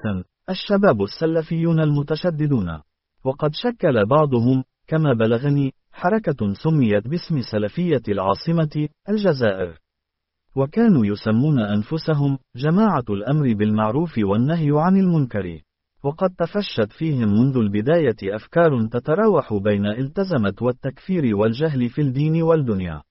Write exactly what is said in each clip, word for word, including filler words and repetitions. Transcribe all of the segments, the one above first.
سادسا، الشباب السلفيون المتشددون. وقد شكل بعضهم، كما بلغني، حركة سميت باسم سلفية العاصمة، الجزائر. وكانوا يسمون أنفسهم جماعة الأمر بالمعروف والنهي عن المنكر. وقد تفشت فيهم منذ البداية أفكار تتراوح بين التزمت والتكفير والجهل في الدين والدنيا.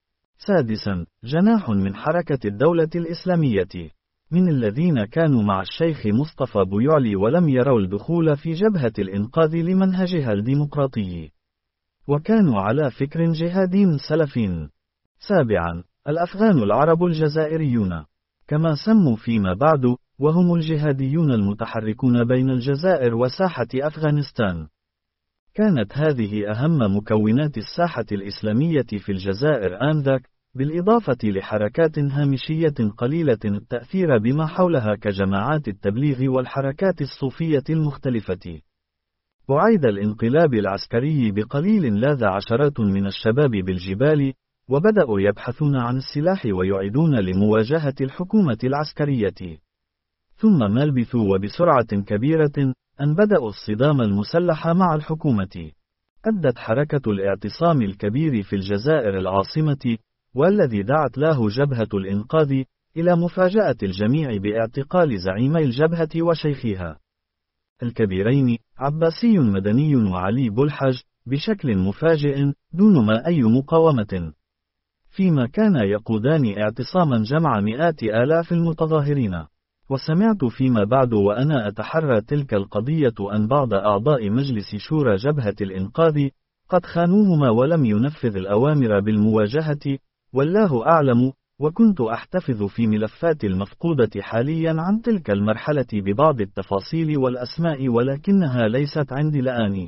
سادسا، جناح من حركة الدولة الإسلامية، من الذين كانوا مع الشيخ مصطفى بويعلي ولم يروا الدخول في جبهة الإنقاذ لمنهجها الديمقراطي، وكانوا على فكر جهادي سلفي. سابعا، الأفغان العرب الجزائريون، كما سموا فيما بعد، وهم الجهاديون المتحركون بين الجزائر وساحة أفغانستان. كانت هذه أهم مكونات الساحة الإسلامية في الجزائر آنذاك، بالإضافة لحركات هامشية قليلة التأثير بما حولها كجماعات التبليغ والحركات الصوفية المختلفة. وعيد الانقلاب العسكري بقليل لاذ عشرات من الشباب بالجبال، وبدأوا يبحثون عن السلاح ويعيدون لمواجهة الحكومة العسكرية. ثم ما لبثوا وبسرعة كبيرة أن بدأوا الصدام المسلح مع الحكومة. أدت حركة الاعتصام الكبير في الجزائر العاصمة، والذي دعت له جبهة الإنقاذ، إلى مفاجأة الجميع باعتقال زعيمي الجبهة وشيخها الكبيرين، عباسي مدني وعلي بلحج، بشكل مفاجئ دون ما أي مقاومة، فيما كان يقودان اعتصاما جمع مئات آلاف المتظاهرين. وسمعت فيما بعد وأنا أتحرى تلك القضية أن بعض أعضاء مجلس شورى جبهة الإنقاذ قد خانوهما ولم ينفذ الأوامر بالمواجهة، والله أعلم. وكنت أحتفظ في ملفات المفقودة حاليا عن تلك المرحلة ببعض التفاصيل والأسماء، ولكنها ليست عندي الآن.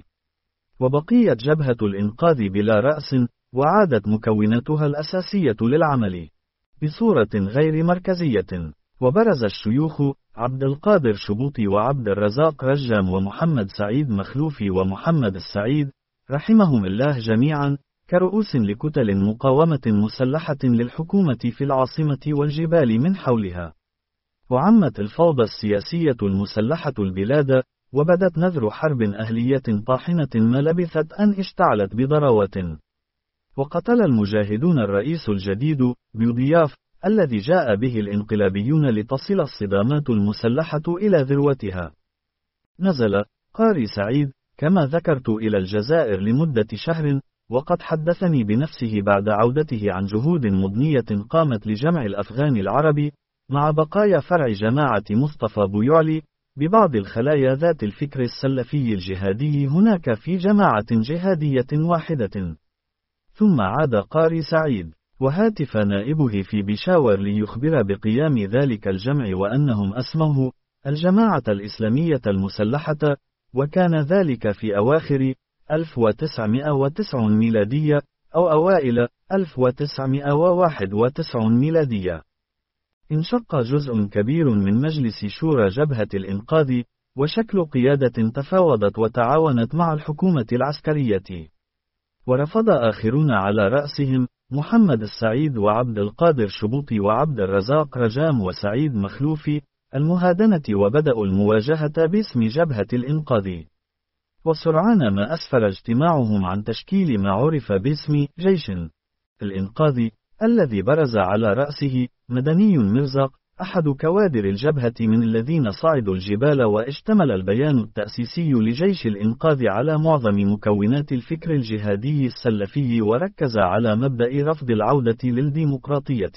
وبقيت جبهة الإنقاذ بلا رأس، وعادت مكوناتها الأساسية للعمل بصورة غير مركزية. وبرز الشيوخ عبد القادر شبوطي وعبد الرزاق رجام ومحمد سعيد مخلوفي ومحمد السعيد رحمهم الله جميعا كرؤوس لكتل مقاومة مسلحة للحكومة في العاصمة والجبال من حولها. وعمت الفوضى السياسية المسلحة البلاد، وبدت نذر حرب أهلية طاحنة ما لبثت أن اشتعلت بضراوة. وقتل المجاهدون الرئيس الجديد بيضياف الذي جاء به الانقلابيون لتصل الصدامات المسلحة إلى ذروتها. نزل قاري سعيد كما ذكرت إلى الجزائر لمدة شهر، وقد حدثني بنفسه بعد عودته عن جهود مضنية قامت لجمع الأفغان العرب مع بقايا فرع جماعة مصطفى بويعلي ببعض الخلايا ذات الفكر السلفي الجهادي هناك في جماعة جهادية واحدة. ثم عاد قاري سعيد، وهاتف نائبه في بيشاور ليخبر بقيام ذلك الجمع وأنهم أسموه الجماعة الإسلامية المسلحة، وكان ذلك في أواخر ألف وتسعمائة وتسعين ميلادية أو أوائل ألف وتسعمائة وواحد وتسعين ميلادية. انشق جزء كبير من مجلس شورى جبهة الإنقاذ، وشكل قيادة تفاوضت وتعاونت مع الحكومة العسكرية. ورفض آخرون على رأسهم محمد السعيد وعبد القادر شبوطي وعبد الرزاق رجام وسعيد مخلوفي المهادنة، وبدأوا المواجهة باسم جبهة الإنقاذ. وسرعان ما أسفر اجتماعهم عن تشكيل ما عرف باسم جيش الإنقاذ، الذي برز على رأسه مدني مرزق أحد كوادر الجبهة من الذين صعدوا الجبال. واشتمل البيان التأسيسي لجيش الإنقاذ على معظم مكونات الفكر الجهادي السلفي، وركز على مبدأ رفض العودة للديمقراطية.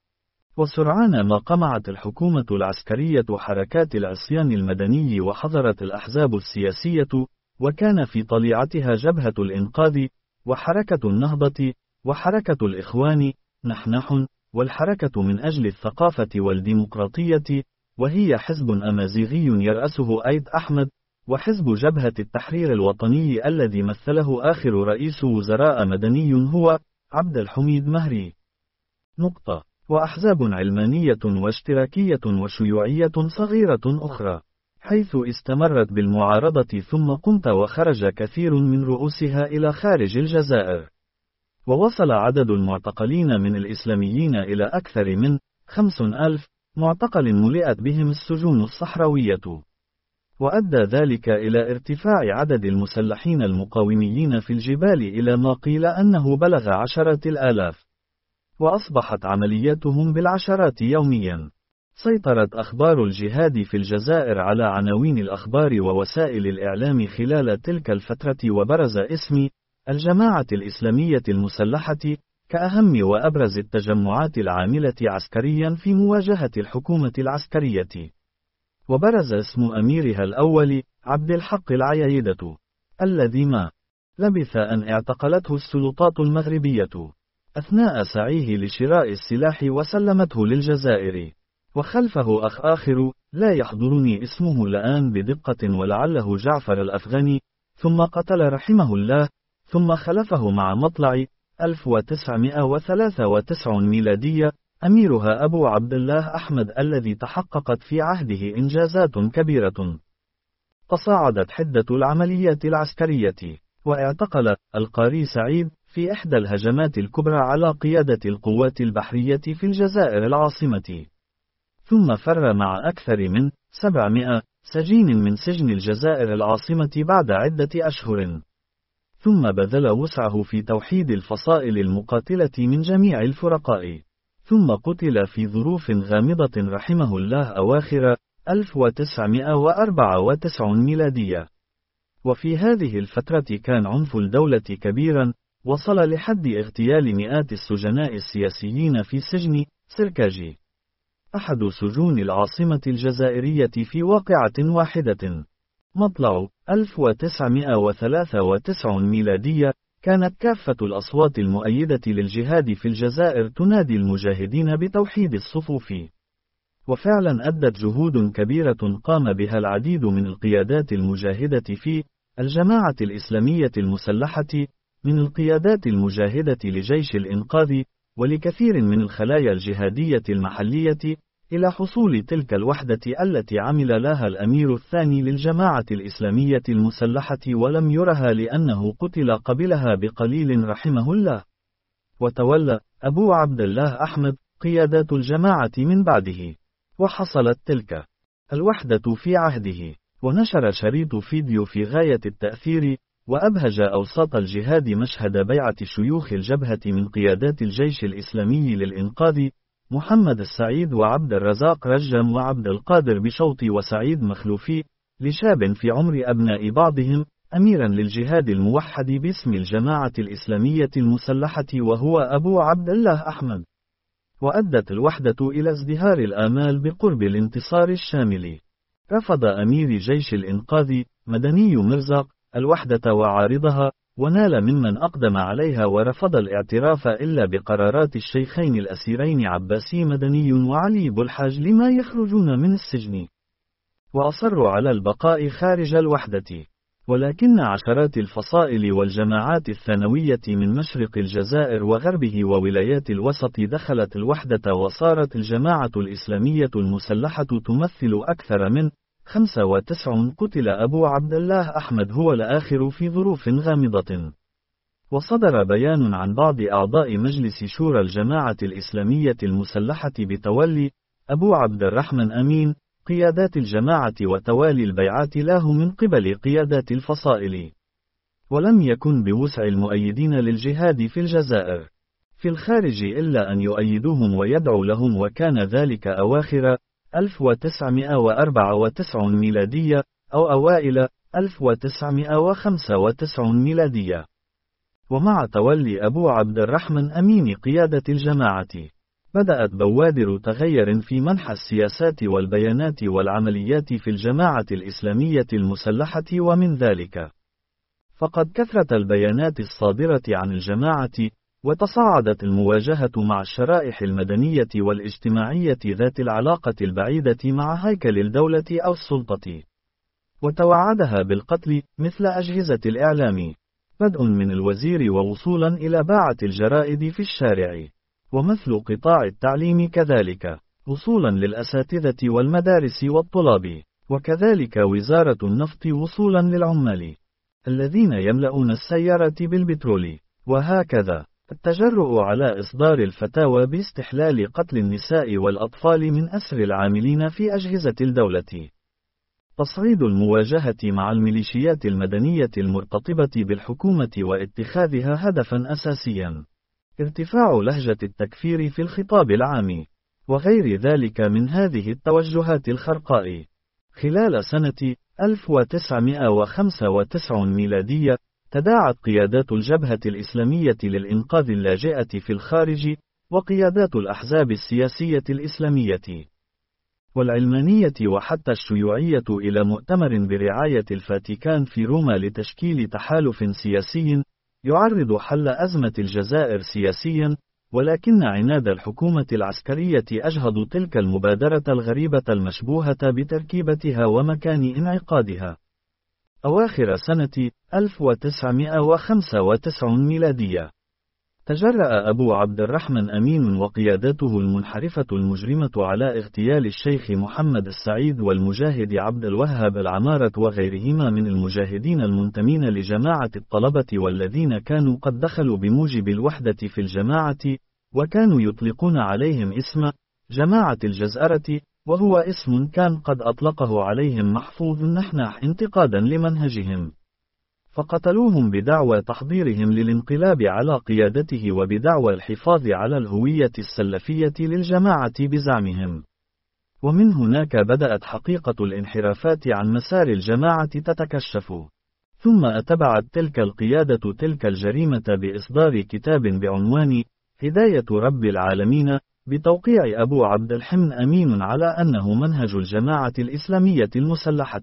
وسرعان ما قمعت الحكومة العسكرية حركات العصيان المدني وحضرت الأحزاب السياسية، وكان في طليعتها جبهة الإنقاذ وحركة النهضة وحركة الإخوان نحنح والحركة من أجل الثقافة والديمقراطية، وهي حزب أمازيغي يرأسه أيد أحمد، وحزب جبهة التحرير الوطني الذي مثله آخر رئيس وزراء مدني هو عبد الحميد مهري. نقطة. وأحزاب علمانية واشتراكية وشيوعية صغيرة أخرى، حيث استمرت بالمعارضة ثم قمت وخرج كثير من رؤوسها إلى خارج الجزائر. ووصل عدد المعتقلين من الإسلاميين إلى أكثر من خمسين ألف معتقل ملئت بهم السجون الصحراوية. وأدى ذلك إلى ارتفاع عدد المسلحين المقاوميين في الجبال إلى ما قيل أنه بلغ عشرات الآلاف، وأصبحت عملياتهم بالعشرات يوميا. سيطرت أخبار الجهاد في الجزائر على عناوين الأخبار ووسائل الإعلام خلال تلك الفترة، وبرز اسم الجماعة الإسلامية المسلحة كأهم وأبرز التجمعات العاملة عسكريا في مواجهة الحكومة العسكرية. وبرز اسم أميرها الأول عبد الحق العيايدة، الذي ما لبث أن اعتقلته السلطات المغربية أثناء سعيه لشراء السلاح وسلمته للجزائر. وخلفه أخ آخر لا يحضرني اسمه الآن بدقة، ولعله جعفر الأفغاني، ثم قتل رحمه الله، ثم خلفه مع مطلع ألف وتسعمائة وثلاثة وتسعين ميلادية أميرها أبو عبد الله أحمد، الذي تحققت في عهده إنجازات كبيرة. تصاعدت حدة العمليات العسكرية، واعتقل القاري سعيد في إحدى الهجمات الكبرى على قيادة القوات البحرية في الجزائر العاصمة، ثم فر مع أكثر من سبعمائة سجين من سجن الجزائر العاصمة بعد عدة أشهر، ثم بذل وسعه في توحيد الفصائل المقاتلة من جميع الفرقاء، ثم قتل في ظروف غامضة رحمه الله أواخر ألف وتسعمائة وأربعة وتسعين ميلادية. وفي هذه الفترة كان عنف الدولة كبيرا، وصل لحد اغتيال مئات السجناء السياسيين في سجن سركاجي، أحد سجون العاصمة الجزائرية، في واقعة واحدة. مطلع ألف وتسعمائة وثلاثة وتسعين ميلادية كانت كافة الأصوات المؤيدة للجهاد في الجزائر تنادي المجاهدين بتوحيد الصفوف. وفعلا أدت جهود كبيرة قام بها العديد من القيادات المجاهدة في الجماعة الإسلامية المسلحة، من القيادات المجاهدة لجيش الإنقاذ ولكثير من الخلايا الجهادية المحلية، إلى حصول تلك الوحدة التي عمل لها الأمير الثاني للجماعة الإسلامية المسلحة، ولم يرها لأنه قتل قبلها بقليل رحمه الله. وتولى أبو عبد الله أحمد قيادات الجماعة من بعده، وحصلت تلك الوحدة في عهده، ونشر شريط فيديو في غاية التأثير، وأبهج أوساط الجهاد مشهد بيعة شيوخ الجبهة من قيادات الجيش الإسلامي للإنقاذ، محمد السعيد وعبد الرزاق رجم وعبد القادر بشوطي وسعيد مخلوفي، لشاب في عمر أبناء بعضهم، أميرا للجهاد الموحد باسم الجماعة الإسلامية المسلحة، وهو أبو عبد الله أحمد. وأدت الوحدة إلى ازدهار الآمال بقرب الانتصار الشامل. رفض أمير جيش الإنقاذ مدني مرزق الوحدة وعارضها، ونال ممن أقدم عليها ورفض الاعتراف إلا بقرارات الشيخين الأسيرين عباسي مدني وعلي بلحاج لما يخرجون من السجن، وأصروا على البقاء خارج الوحدة. ولكن عشرات الفصائل والجماعات الثانوية من مشرق الجزائر وغربه وولايات الوسط دخلت الوحدة، وصارت الجماعة الإسلامية المسلحة تمثل أكثر من خمسة وتسعين. قتل أبو عبد الله أحمد هو الآخر في ظروف غامضة. وصدر بيان عن بعض أعضاء مجلس شورى الجماعة الإسلامية المسلحة بتولي أبو عبد الرحمن أمين قيادات الجماعة وتوالي البيعات له من قبل قيادات الفصائل. ولم يكن بوسع المؤيدين للجهاد في الجزائر في الخارج إلا أن يؤيدوهم ويدعوا لهم، وكان ذلك أواخر ألف وتسعمائة وأربعة وتسعين ميلادية أو أوائل ألف وتسعمائة وخمسة وتسعين ميلادية. ومع تولي أبو عبد الرحمن أمين قيادة الجماعة، بدأت بوادر تغير في منح السياسات والبيانات والعمليات في الجماعة الإسلامية المسلحة. ومن ذلك فقد كثرت البيانات الصادرة عن الجماعة، وتصاعدت المواجهة مع الشرائح المدنية والاجتماعية ذات العلاقة البعيدة مع هيكل الدولة أو السلطة، وتوعدها بالقتل مثل أجهزة الإعلام، بدء من الوزير ووصولا إلى باعة الجرائد في الشارع، ومثل قطاع التعليم كذلك، وصولا للأساتذة والمدارس والطلاب، وكذلك وزارة النفط وصولا للعمال الذين يملؤون السيارات بالبترول، وهكذا. التجرؤ على إصدار الفتاوى باستحلال قتل النساء والأطفال من أسر العاملين في أجهزة الدولة. تصعيد المواجهة مع الميليشيات المدنية المرتطبة بالحكومة واتخاذها هدفا أساسيا. ارتفاع لهجة التكفير في الخطاب العام، وغير ذلك من هذه التوجهات الخرقاء. خلال سنة ألف وتسعمائة وخمسة وتسعين ميلادية، تداعت قيادات الجبهة الإسلامية للإنقاذ اللاجئة في الخارج، وقيادات الأحزاب السياسية الإسلامية والعلمانية وحتى الشيوعية إلى مؤتمر برعاية الفاتيكان في روما لتشكيل تحالف سياسي يعرض حل أزمة الجزائر سياسيا، ولكن عناد الحكومة العسكرية أجهض تلك المبادرة الغريبة المشبوهة بتركيبتها ومكان انعقادها. أواخر سنة ألف وتسعمائة وخمسة وتسعين ميلادية، تجرأ أبو عبد الرحمن أمين وقيادته المنحرفة المجرمة على اغتيال الشيخ محمد السعيد والمجاهد عبد الوهاب العمارة وغيرهما من المجاهدين المنتمين لجماعة الطلبة، والذين كانوا قد دخلوا بموجب الوحدة في الجماعة، وكانوا يطلقون عليهم اسم جماعة الجزائرة، وهو اسم كان قد أطلقه عليهم محفوظ النحناح انتقادا لمنهجهم. فقتلوهم بدعوى تحضيرهم للانقلاب على قيادته وبدعوى الحفاظ على الهوية السلفية للجماعة بزعمهم. ومن هناك بدأت حقيقة الانحرافات عن مسار الجماعة تتكشف. ثم أتبعت تلك القيادة تلك الجريمة بإصدار كتاب بعنوان هداية رب العالمين بتوقيع أبو عبد الحمن أمين على أنه منهج الجماعة الإسلامية المسلحة.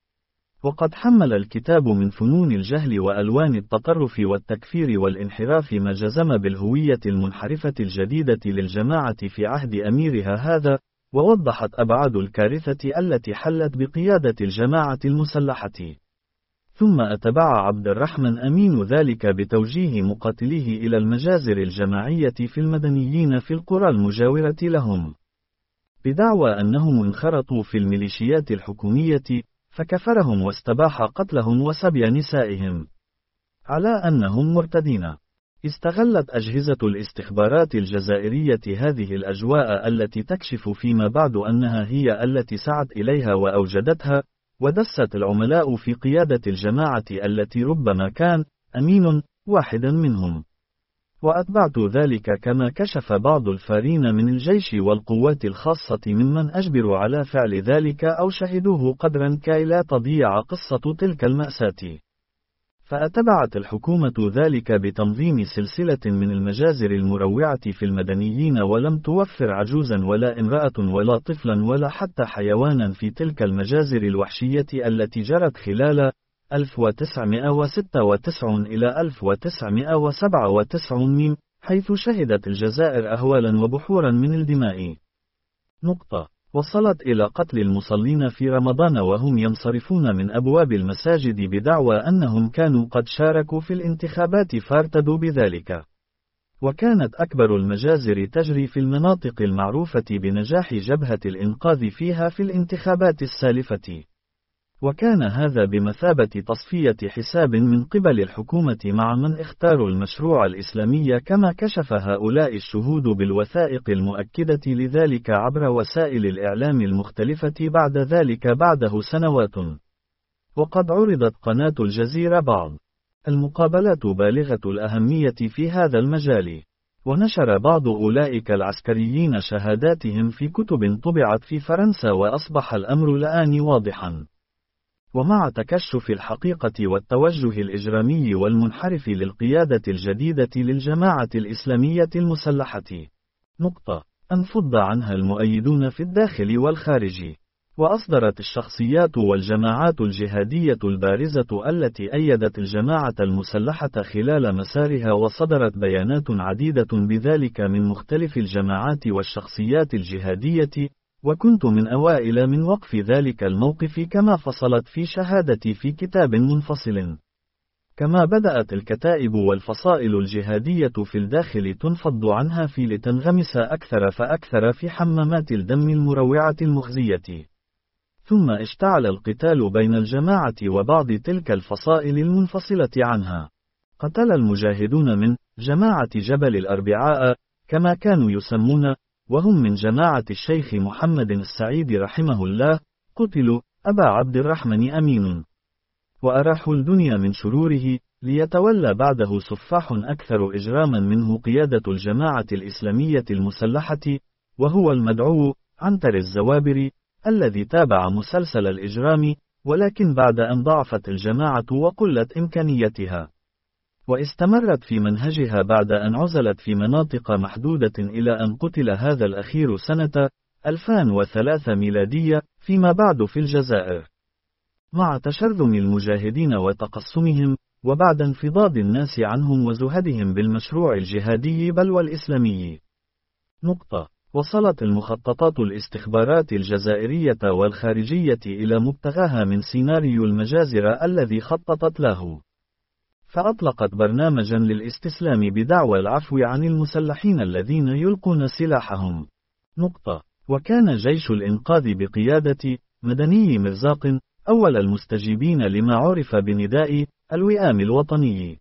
وقد حمل الكتاب من فنون الجهل وألوان التطرف والتكفير والانحراف ما جزم بالهوية المنحرفة الجديدة للجماعة في عهد أميرها هذا، ووضحت أبعاد الكارثة التي حلت بقيادة الجماعة المسلحة. ثم أتبع عبد الرحمن أمين ذلك بتوجيه مقاتليه إلى المجازر الجماعية في المدنيين في القرى المجاورة لهم، بدعوى أنهم انخرطوا في الميليشيات الحكومية، فكفرهم واستباح قتلهم وسبي نسائهم على أنهم مرتدين. استغلت أجهزة الاستخبارات الجزائرية هذه الأجواء التي تكشف فيما بعد أنها هي التي سعت إليها وأوجدتها، ودست العملاء في قيادة الجماعة التي ربما كان أمين واحدا منهم. وأتبعت ذلك كما كشف بعض الفارين من الجيش والقوات الخاصة ممن أجبروا على فعل ذلك أو شهدوه قدرا كي لا تضيع قصة تلك المأساة. فأتبعت الحكومة ذلك بتنظيم سلسلة من المجازر المروعة في المدنيين، ولم توفر عجوزا ولا امرأة ولا طفلا ولا حتى حيوانا في تلك المجازر الوحشية التي جرت خلال ألف وتسعمائة وستة وتسعين إلى ألف وتسعمائة وسبعة وتسعين ميم، حيث شهدت الجزائر أهوالا وبحورا من الدماء. نقطة. وصلت إلى قتل المصلين في رمضان وهم ينصرفون من أبواب المساجد بدعوى أنهم كانوا قد شاركوا في الانتخابات فارتدوا بذلك. وكانت أكبر المجازر تجري في المناطق المعروفة بنجاح جبهة الإنقاذ فيها في الانتخابات السالفة. وكان هذا بمثابة تصفية حساب من قبل الحكومة مع من اختاروا المشروع الإسلامي، كما كشف هؤلاء الشهود بالوثائق المؤكدة لذلك عبر وسائل الإعلام المختلفة بعد ذلك بعده سنوات. وقد عرضت قناة الجزيرة بعض المقابلات بالغة الأهمية في هذا المجال، ونشر بعض أولئك العسكريين شهاداتهم في كتب طبعت في فرنسا، وأصبح الأمر الآن واضحا. ومع تكشف الحقيقة والتوجه الإجرامي والمنحرف للقيادة الجديدة للجماعة الإسلامية المسلحة، نقطة، انفض عنها المؤيدون في الداخل والخارج. وأصدرت الشخصيات والجماعات الجهادية البارزة التي أيدت الجماعة المسلحة خلال مسارها، وصدرت بيانات عديدة بذلك من مختلف الجماعات والشخصيات الجهادية، وكنت من أوائل من وقف ذلك الموقف كما فصلت في شهادتي في كتاب منفصل. كما بدأت الكتائب والفصائل الجهادية في الداخل تنفض عنها في لتنغمس أكثر فأكثر في حمامات الدم المروعة المخزية. ثم اشتعل القتال بين الجماعة وبعض تلك الفصائل المنفصلة عنها. قتل المجاهدون من جماعة جبل الأربعاء كما كانوا يسمون، وهم من جماعة الشيخ محمد السعيد رحمه الله، قتلوا أبا عبد الرحمن أمين. وأراحوا الدنيا من شروره، ليتولى بعده سفاح أكثر إجراما منه قيادة الجماعة الإسلامية المسلحة، وهو المدعو عنتر الزوابري، الذي تابع مسلسل الإجرام، ولكن بعد أن ضعفت الجماعة وقلت إمكانيتها، واستمرت في منهجها بعد أن عزلت في مناطق محدودة إلى أن قتل هذا الأخير سنة ألفين وثلاثة ميلادية، فيما بعد في الجزائر. مع تشرذم المجاهدين وتقسمهم، وبعد انفضاض الناس عنهم وزهدهم بالمشروع الجهادي بل والإسلامي. نقطة. وصلت المخططات الاستخبارات الجزائرية والخارجية إلى مبتغاها من سيناريو المجازر الذي خططت له، فأطلقت برنامجا للاستسلام بدعوى العفو عن المسلحين الذين يلقون سلاحهم. نقطة. وكان جيش الإنقاذ بقيادة مدني مرزاق أول المستجيبين لما عرف بنداء الوئام الوطني.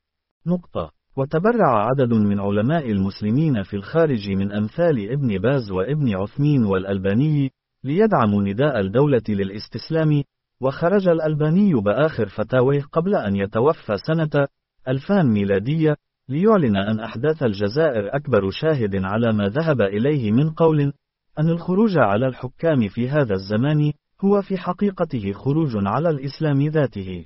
نقطة. وتبرع عدد من علماء المسلمين في الخارج من أمثال ابن باز وابن عثمين والألباني ليدعموا نداء الدولة للاستسلام، وخرج الألباني بآخر فتاويه قبل أن يتوفى سنة ألفين ميلادية ليعلن أن أحداث الجزائر أكبر شاهد على ما ذهب إليه من قول أن الخروج على الحكام في هذا الزمان هو في حقيقته خروج على الإسلام ذاته.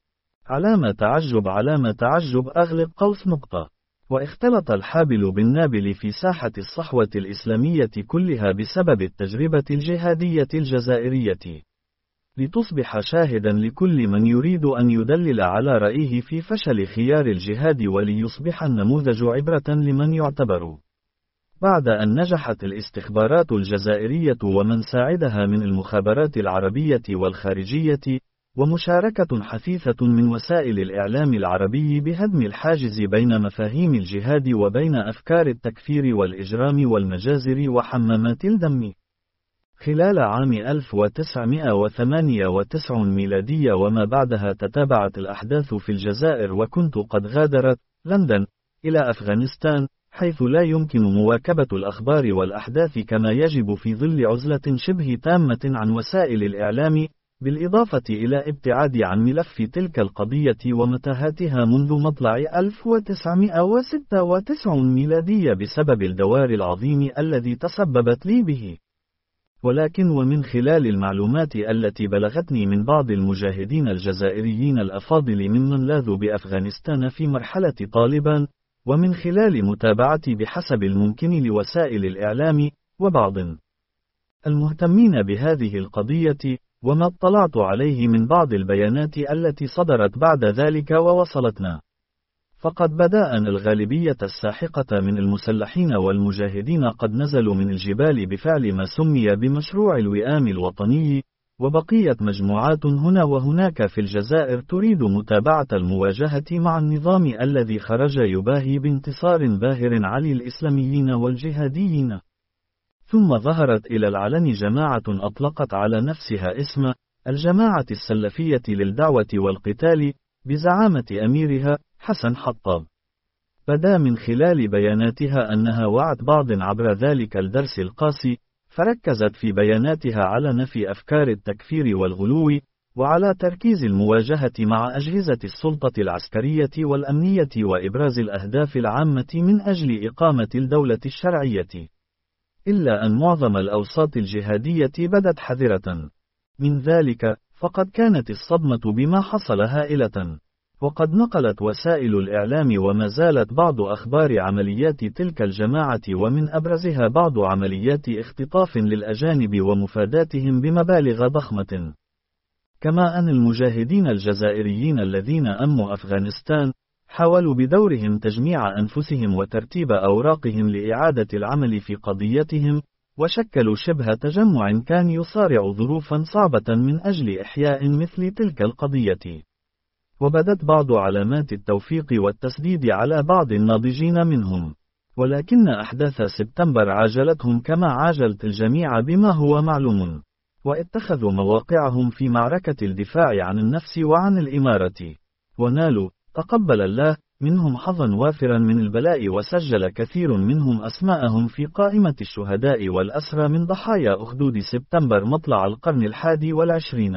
علامة تعجب علامة تعجب أغلق قوس. نقطة. واختلط الحابل بالنابل في ساحة الصحوة الإسلامية كلها بسبب التجربة الجهادية الجزائرية، لتصبح شاهدا لكل من يريد أن يدلل على رأيه في فشل خيار الجهاد، وليصبح النموذج عبرة لمن يعتبر. بعد أن نجحت الاستخبارات الجزائرية ومن ساعدها من المخابرات العربية والخارجية، ومشاركة حثيثة من وسائل الإعلام العربي بهدم الحاجز بين مفاهيم الجهاد وبين أفكار التكفير والإجرام والمجازر وحمامات الدم. خلال عام ألف وتسعمائة وثمانية وتسعين ميلادية وما بعدها تتابعت الأحداث في الجزائر، وكنت قد غادرت لندن إلى أفغانستان، حيث لا يمكن مواكبة الأخبار والأحداث كما يجب في ظل عزلة شبه تامة عن وسائل الإعلام، بالإضافة إلى ابتعاد عن ملف تلك القضية ومتاهاتها منذ مطلع ألف وتسعمائة وستة وتسعين ميلادية بسبب الدوار العظيم الذي تسببت لي به. ولكن ومن خلال المعلومات التي بلغتني من بعض المجاهدين الجزائريين الأفاضل ممن لاذوا بأفغانستان في مرحلة طالبان، ومن خلال متابعتي بحسب الممكن لوسائل الإعلام وبعض المهتمين بهذه القضية، وما اطلعت عليه من بعض البيانات التي صدرت بعد ذلك ووصلتنا، فقد بدأ أن الغالبية الساحقة من المسلحين والمجاهدين قد نزلوا من الجبال بفعل ما سمي بمشروع الوئام الوطني، وبقيت مجموعات هنا وهناك في الجزائر تريد متابعة المواجهة مع النظام الذي خرج يباهي بانتصار باهر على الإسلاميين والجهاديين. ثم ظهرت إلى العلن جماعة أطلقت على نفسها اسم الجماعة السلفية للدعوة والقتال بزعامة أميرها حسن حطاب. بدا من خلال بياناتها أنها وعت بعض عبر ذلك الدرس القاسي، فركزت في بياناتها على نفي أفكار التكفير والغلو، وعلى تركيز المواجهة مع أجهزة السلطة العسكرية والأمنية وإبراز الأهداف العامة من أجل إقامة الدولة الشرعية. إلا أن معظم الأوساط الجهادية بدت حذرة من ذلك، فقد كانت الصدمة بما حصل هائلة. وقد نقلت وسائل الإعلام وما زالت بعض أخبار عمليات تلك الجماعة، ومن أبرزها بعض عمليات اختطاف للأجانب ومفاداتهم بمبالغ ضخمة. كما أن المجاهدين الجزائريين الذين أموا أفغانستان حاولوا بدورهم تجميع أنفسهم وترتيب أوراقهم لإعادة العمل في قضيتهم، وشكلوا شبه تجمع كان يصارع ظروفا صعبة من أجل إحياء مثل تلك القضية. وبدت بعض علامات التوفيق والتسديد على بعض الناضجين منهم، ولكن أحداث سبتمبر عاجلتهم كما عاجلت الجميع بما هو معلوم، واتخذوا مواقعهم في معركة الدفاع عن النفس وعن الإمارة، ونالوا تقبل الله منهم حظا وافرا من البلاء، وسجل كثير منهم أسماءهم في قائمة الشهداء والأسرى من ضحايا أخدود سبتمبر مطلع القرن الحادي والعشرين.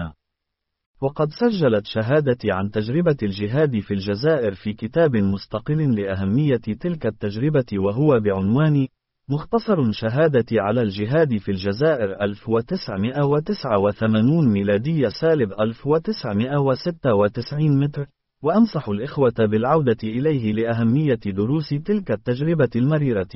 وقد سجلت شهادتي عن تجربة الجهاد في الجزائر في كتاب مستقل لأهمية تلك التجربة، وهو بعنوان مختصر شهادتي على الجهاد في الجزائر ألف وتسعمائة وتسعة وثمانين ميلادية سالب ألف وتسعمائة وستة وتسعين متر، وأنصح الإخوة بالعودة إليه لأهمية دروس تلك التجربة المريرة.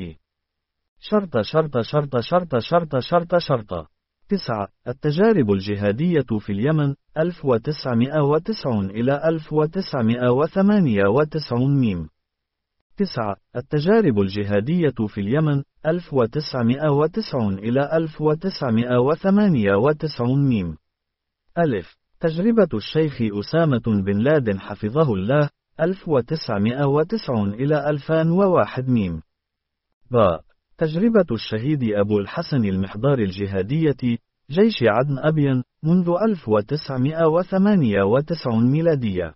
شرط شرط شرط شرط شرط شرط شرط تسعة. التجارب الجهادية في اليمن ألف وتسعمائة وتسعين إلى ألف وتسعمائة وثمانية وتسعين ميم. تسعة. التجارب الجهادية في اليمن ألف وتسعمائة وتسعين إلى ألف وتسعمائة وثمانية وتسعين ميم. ألف. تجربة الشيخ أسامة بن لادن حفظه الله ألف وتسعمائة وتسعين إلى ألفين وواحد ميم. باء. تجربة الشهيد أبو الحسن المحضار الجهادية جيش عدن أبين منذ ألف وتسعمائة وثمانية وتسعين ميلادية.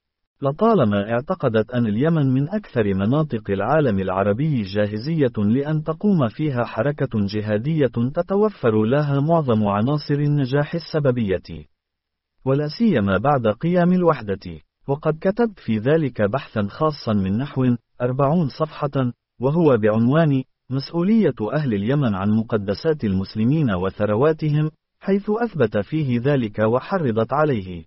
لطالما اعتقدت أن اليمن من أكثر مناطق العالم العربي جاهزية لأن تقوم فيها حركة جهادية تتوفر لها معظم عناصر النجاح السببية، ولا سيما بعد قيام الوحدة. وقد كتبت في ذلك بحثا خاصا من نحو أربعين صفحة، وهو بعنوان مسؤولية أهل اليمن عن مقدسات المسلمين وثرواتهم، حيث أثبت فيه ذلك وحرضت عليه.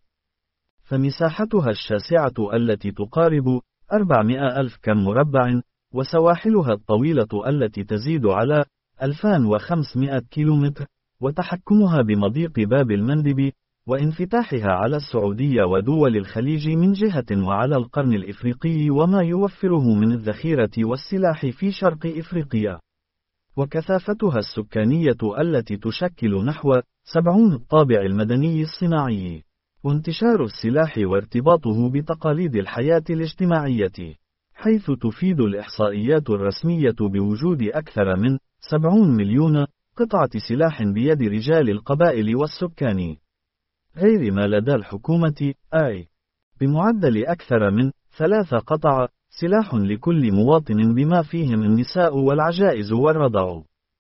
فمساحتها الشاسعة التي تقارب أربعمائة ألف كم مربع، وسواحلها الطويلة التي تزيد على ألفين وخمسمائة كيلومتر، وتحكمها بمضيق باب المندب، وانفتاحها على السعودية ودول الخليج من جهة، وعلى القرن الإفريقي وما يوفره من الذخيرة والسلاح في شرق إفريقيا، وكثافتها السكانية التي تشكل نحو سبعين الطابع المدني الصناعي، وانتشار السلاح وارتباطه بتقاليد الحياة الاجتماعية، حيث تفيد الإحصائيات الرسمية بوجود أكثر من سبعين مليون قطعة سلاح بيد رجال القبائل والسكان، غير ما لدى الحكومة، أي بمعدل أكثر من ثلاث قطع سلاح لكل مواطن، بما فيهم النساء والعجائز والرضع.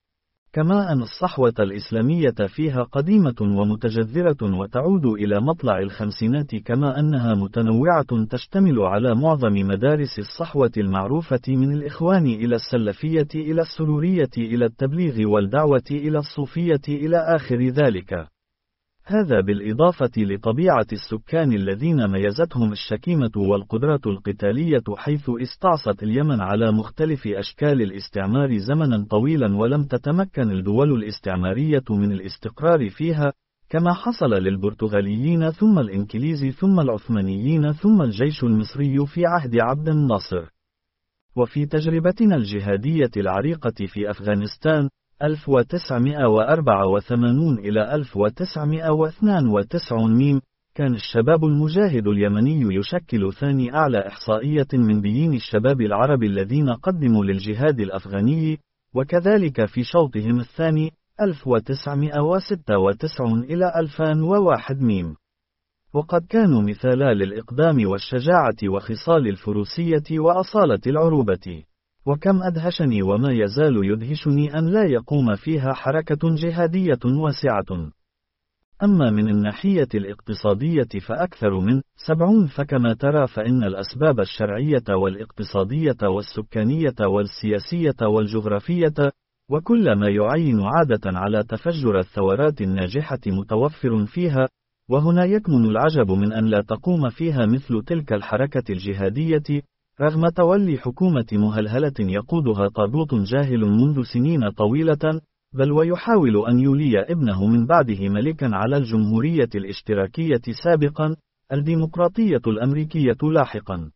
كما أن الصحوة الإسلامية فيها قديمة ومتجذرة وتعود إلى مطلع الخمسينات، كما أنها متنوعة تشتمل على معظم مدارس الصحوة المعروفة، من الإخوان إلى السلفية إلى السرورية إلى التبليغ والدعوة إلى الصوفية إلى آخر ذلك. هذا بالإضافة لطبيعة السكان الذين ميزتهم الشكيمة والقدرة القتالية، حيث استعصت اليمن على مختلف أشكال الاستعمار زمنا طويلا، ولم تتمكن الدول الاستعمارية من الاستقرار فيها، كما حصل للبرتغاليين ثم الإنكليز ثم العثمانيين ثم الجيش المصري في عهد عبد الناصر. وفي تجربتنا الجهادية العريقة في أفغانستان ألف وتسعمائة وأربعة وثمانين إلى ألف وتسعمائة واثنين وتسعين ميم، كان الشباب المجاهد اليمني يشكل ثاني أعلى إحصائية من بيين الشباب العرب الذين قدموا للجهاد الأفغاني، وكذلك في شوطهم الثاني ألف وتسعمائة وستة وتسعين إلى ألفين وواحد ميم. وقد كانوا مثالا للإقدام والشجاعة وخصال الفروسية وأصالة العروبة. وكم أدهشني وما يزال يدهشني أن لا يقوم فيها حركة جهادية واسعة. أما من الناحية الاقتصادية فأكثر من سبعون، فكما ترى فإن الأسباب الشرعية والاقتصادية والسكانية والسياسية والجغرافية وكل ما يعين عادة على تفجر الثورات الناجحة متوفر فيها، وهنا يكمن العجب من أن لا تقوم فيها مثل تلك الحركة الجهادية، رغم تولي حكومة مهلهلة يقودها طاغوت جاهل منذ سنين طويلة، بل ويحاول أن يولي ابنه من بعده ملكا على الجمهورية الاشتراكية سابقا، الديمقراطية الأمريكية لاحقا.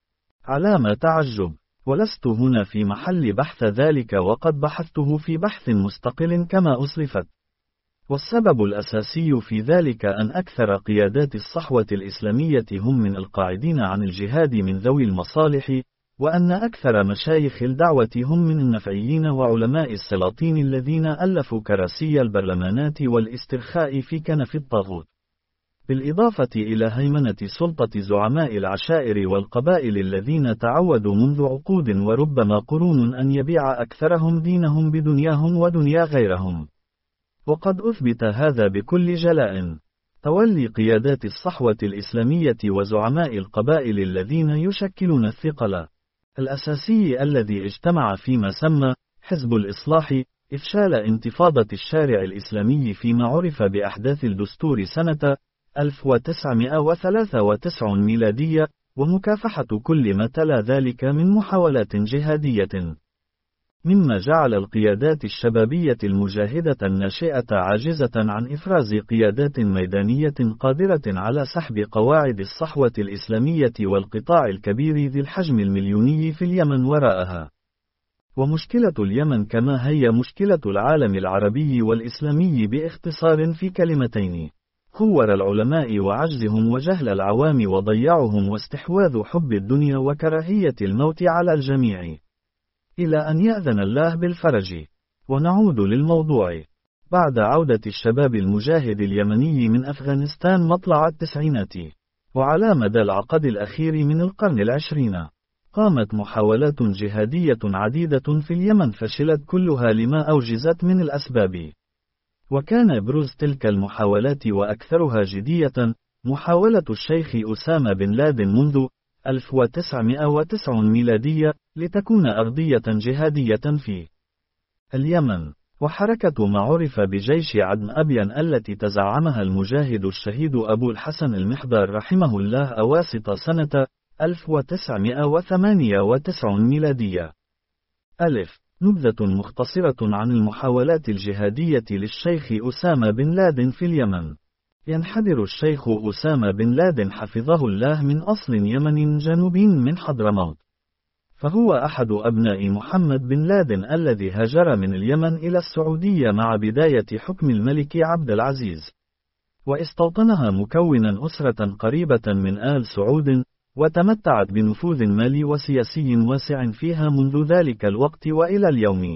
علامة تعجب، ولست هنا في محل بحث ذلك، وقد بحثته في بحث مستقل كما أسلفت. والسبب الأساسي في ذلك أن أكثر قيادات الصحوة الإسلامية هم من القاعدين عن الجهاد من ذوي المصالح، وأن أكثر مشايخ الدعوة هم من النفعيين وعلماء السلاطين الذين ألفوا كراسي البرلمانات والاسترخاء في كنف الطاغوت. بالإضافة إلى هيمنة سلطة زعماء العشائر والقبائل الذين تعودوا منذ عقود وربما قرون أن يبيع أكثرهم دينهم بدنياهم ودنيا غيرهم. وقد أثبت هذا بكل جلاء. تولي قيادات الصحوة الإسلامية وزعماء القبائل الذين يشكلون الثقل الأساسي الذي اجتمع فيما سمى حزب الإصلاح إفشال انتفاضة الشارع الإسلامي فيما عرف بأحداث الدستور سنة ألف وتسعمائة وثلاثة وتسعين ميلادية، ومكافحة كل ما تلا ذلك من محاولات جهادية، مما جعل القيادات الشبابية المجاهدة الناشئة عاجزة عن إفراز قيادات ميدانية قادرة على سحب قواعد الصحوة الإسلامية والقطاع الكبير ذي الحجم المليوني في اليمن وراءها. ومشكلة اليمن كما هي مشكلة العالم العربي والإسلامي باختصار في كلمتين: خور العلماء وعجزهم وجهل العوام وضيعهم واستحواذ حب الدنيا وكراهية الموت على الجميع. إلى أن يأذن الله بالفرج. ونعود للموضوع. بعد عودة الشباب المجاهد اليمني من أفغانستان مطلع التسعينات، وعلى مدى العقد الأخير من القرن العشرين، قامت محاولات جهادية عديدة في اليمن فشلت كلها لما أوجزت من الأسباب. وكان بروز تلك المحاولات وأكثرها جدية محاولة الشيخ أسامة بن لادن منذ ألف وتسعمائة وتسعين ميلادية لتكون أرضية جهادية في اليمن. وحركة ما عرف بجيش عدن أبين التي تزعمها المجاهد الشهيد أبو الحسن المحضر رحمه الله أواسط سنة ألف وتسعمائة وثمانية وتسعين ميلادية. ألف نبذة مختصرة عن المحاولات الجهادية للشيخ أسامة بن لادن في اليمن. ينحدر الشيخ أسامة بن لادن حفظه الله من أصل يمني جنوبي من حضرموت، فهو أحد أبناء محمد بن لادن الذي هاجر من اليمن إلى السعودية مع بداية حكم الملك عبد العزيز، واستوطنها مكونا أسرة قريبة من آل سعود، وتمتعت بنفوذ مالي وسياسي واسع فيها منذ ذلك الوقت وإلى اليوم.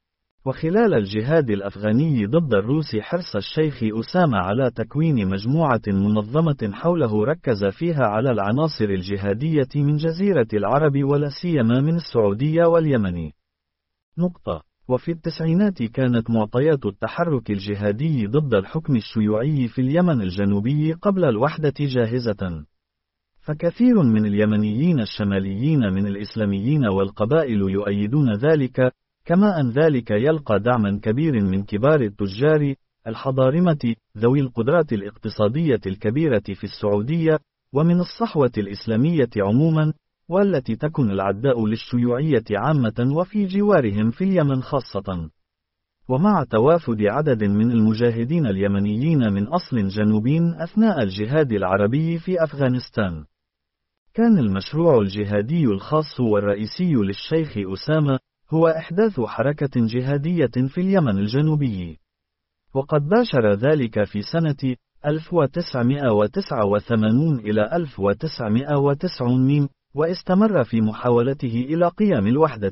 وخلال الجهاد الأفغاني ضد الروس حرص الشيخ أسامة على تكوين مجموعة منظمة حوله ركز فيها على العناصر الجهادية من جزيرة العرب ولا سيما من السعودية واليمن. نقطة. وفي التسعينات كانت معطيات التحرك الجهادي ضد الحكم الشيوعي في اليمن الجنوبي قبل الوحدة جاهزة، فكثير من اليمنيين الشماليين من الإسلاميين والقبائل يؤيدون ذلك، كما أن ذلك يلقى دعما كبير من كبار التجار الحضارمة ذوي القدرات الاقتصادية الكبيرة في السعودية، ومن الصحوة الإسلامية عموما، والتي تكون العداء للشيوعية عامة وفي جوارهم في اليمن خاصة. ومع توافد عدد من المجاهدين اليمنيين من أصل جنوبي أثناء الجهاد العربي في أفغانستان، كان المشروع الجهادي الخاص والرئيسي للشيخ أسامة هو إحداث حركة جهادية في اليمن الجنوبي. وقد باشر ذلك في سنة ألف وتسعمائة وتسعة وثمانين إلى ألف وتسعمائة وتسعين، واستمر في محاولته إلى قيام الوحدة.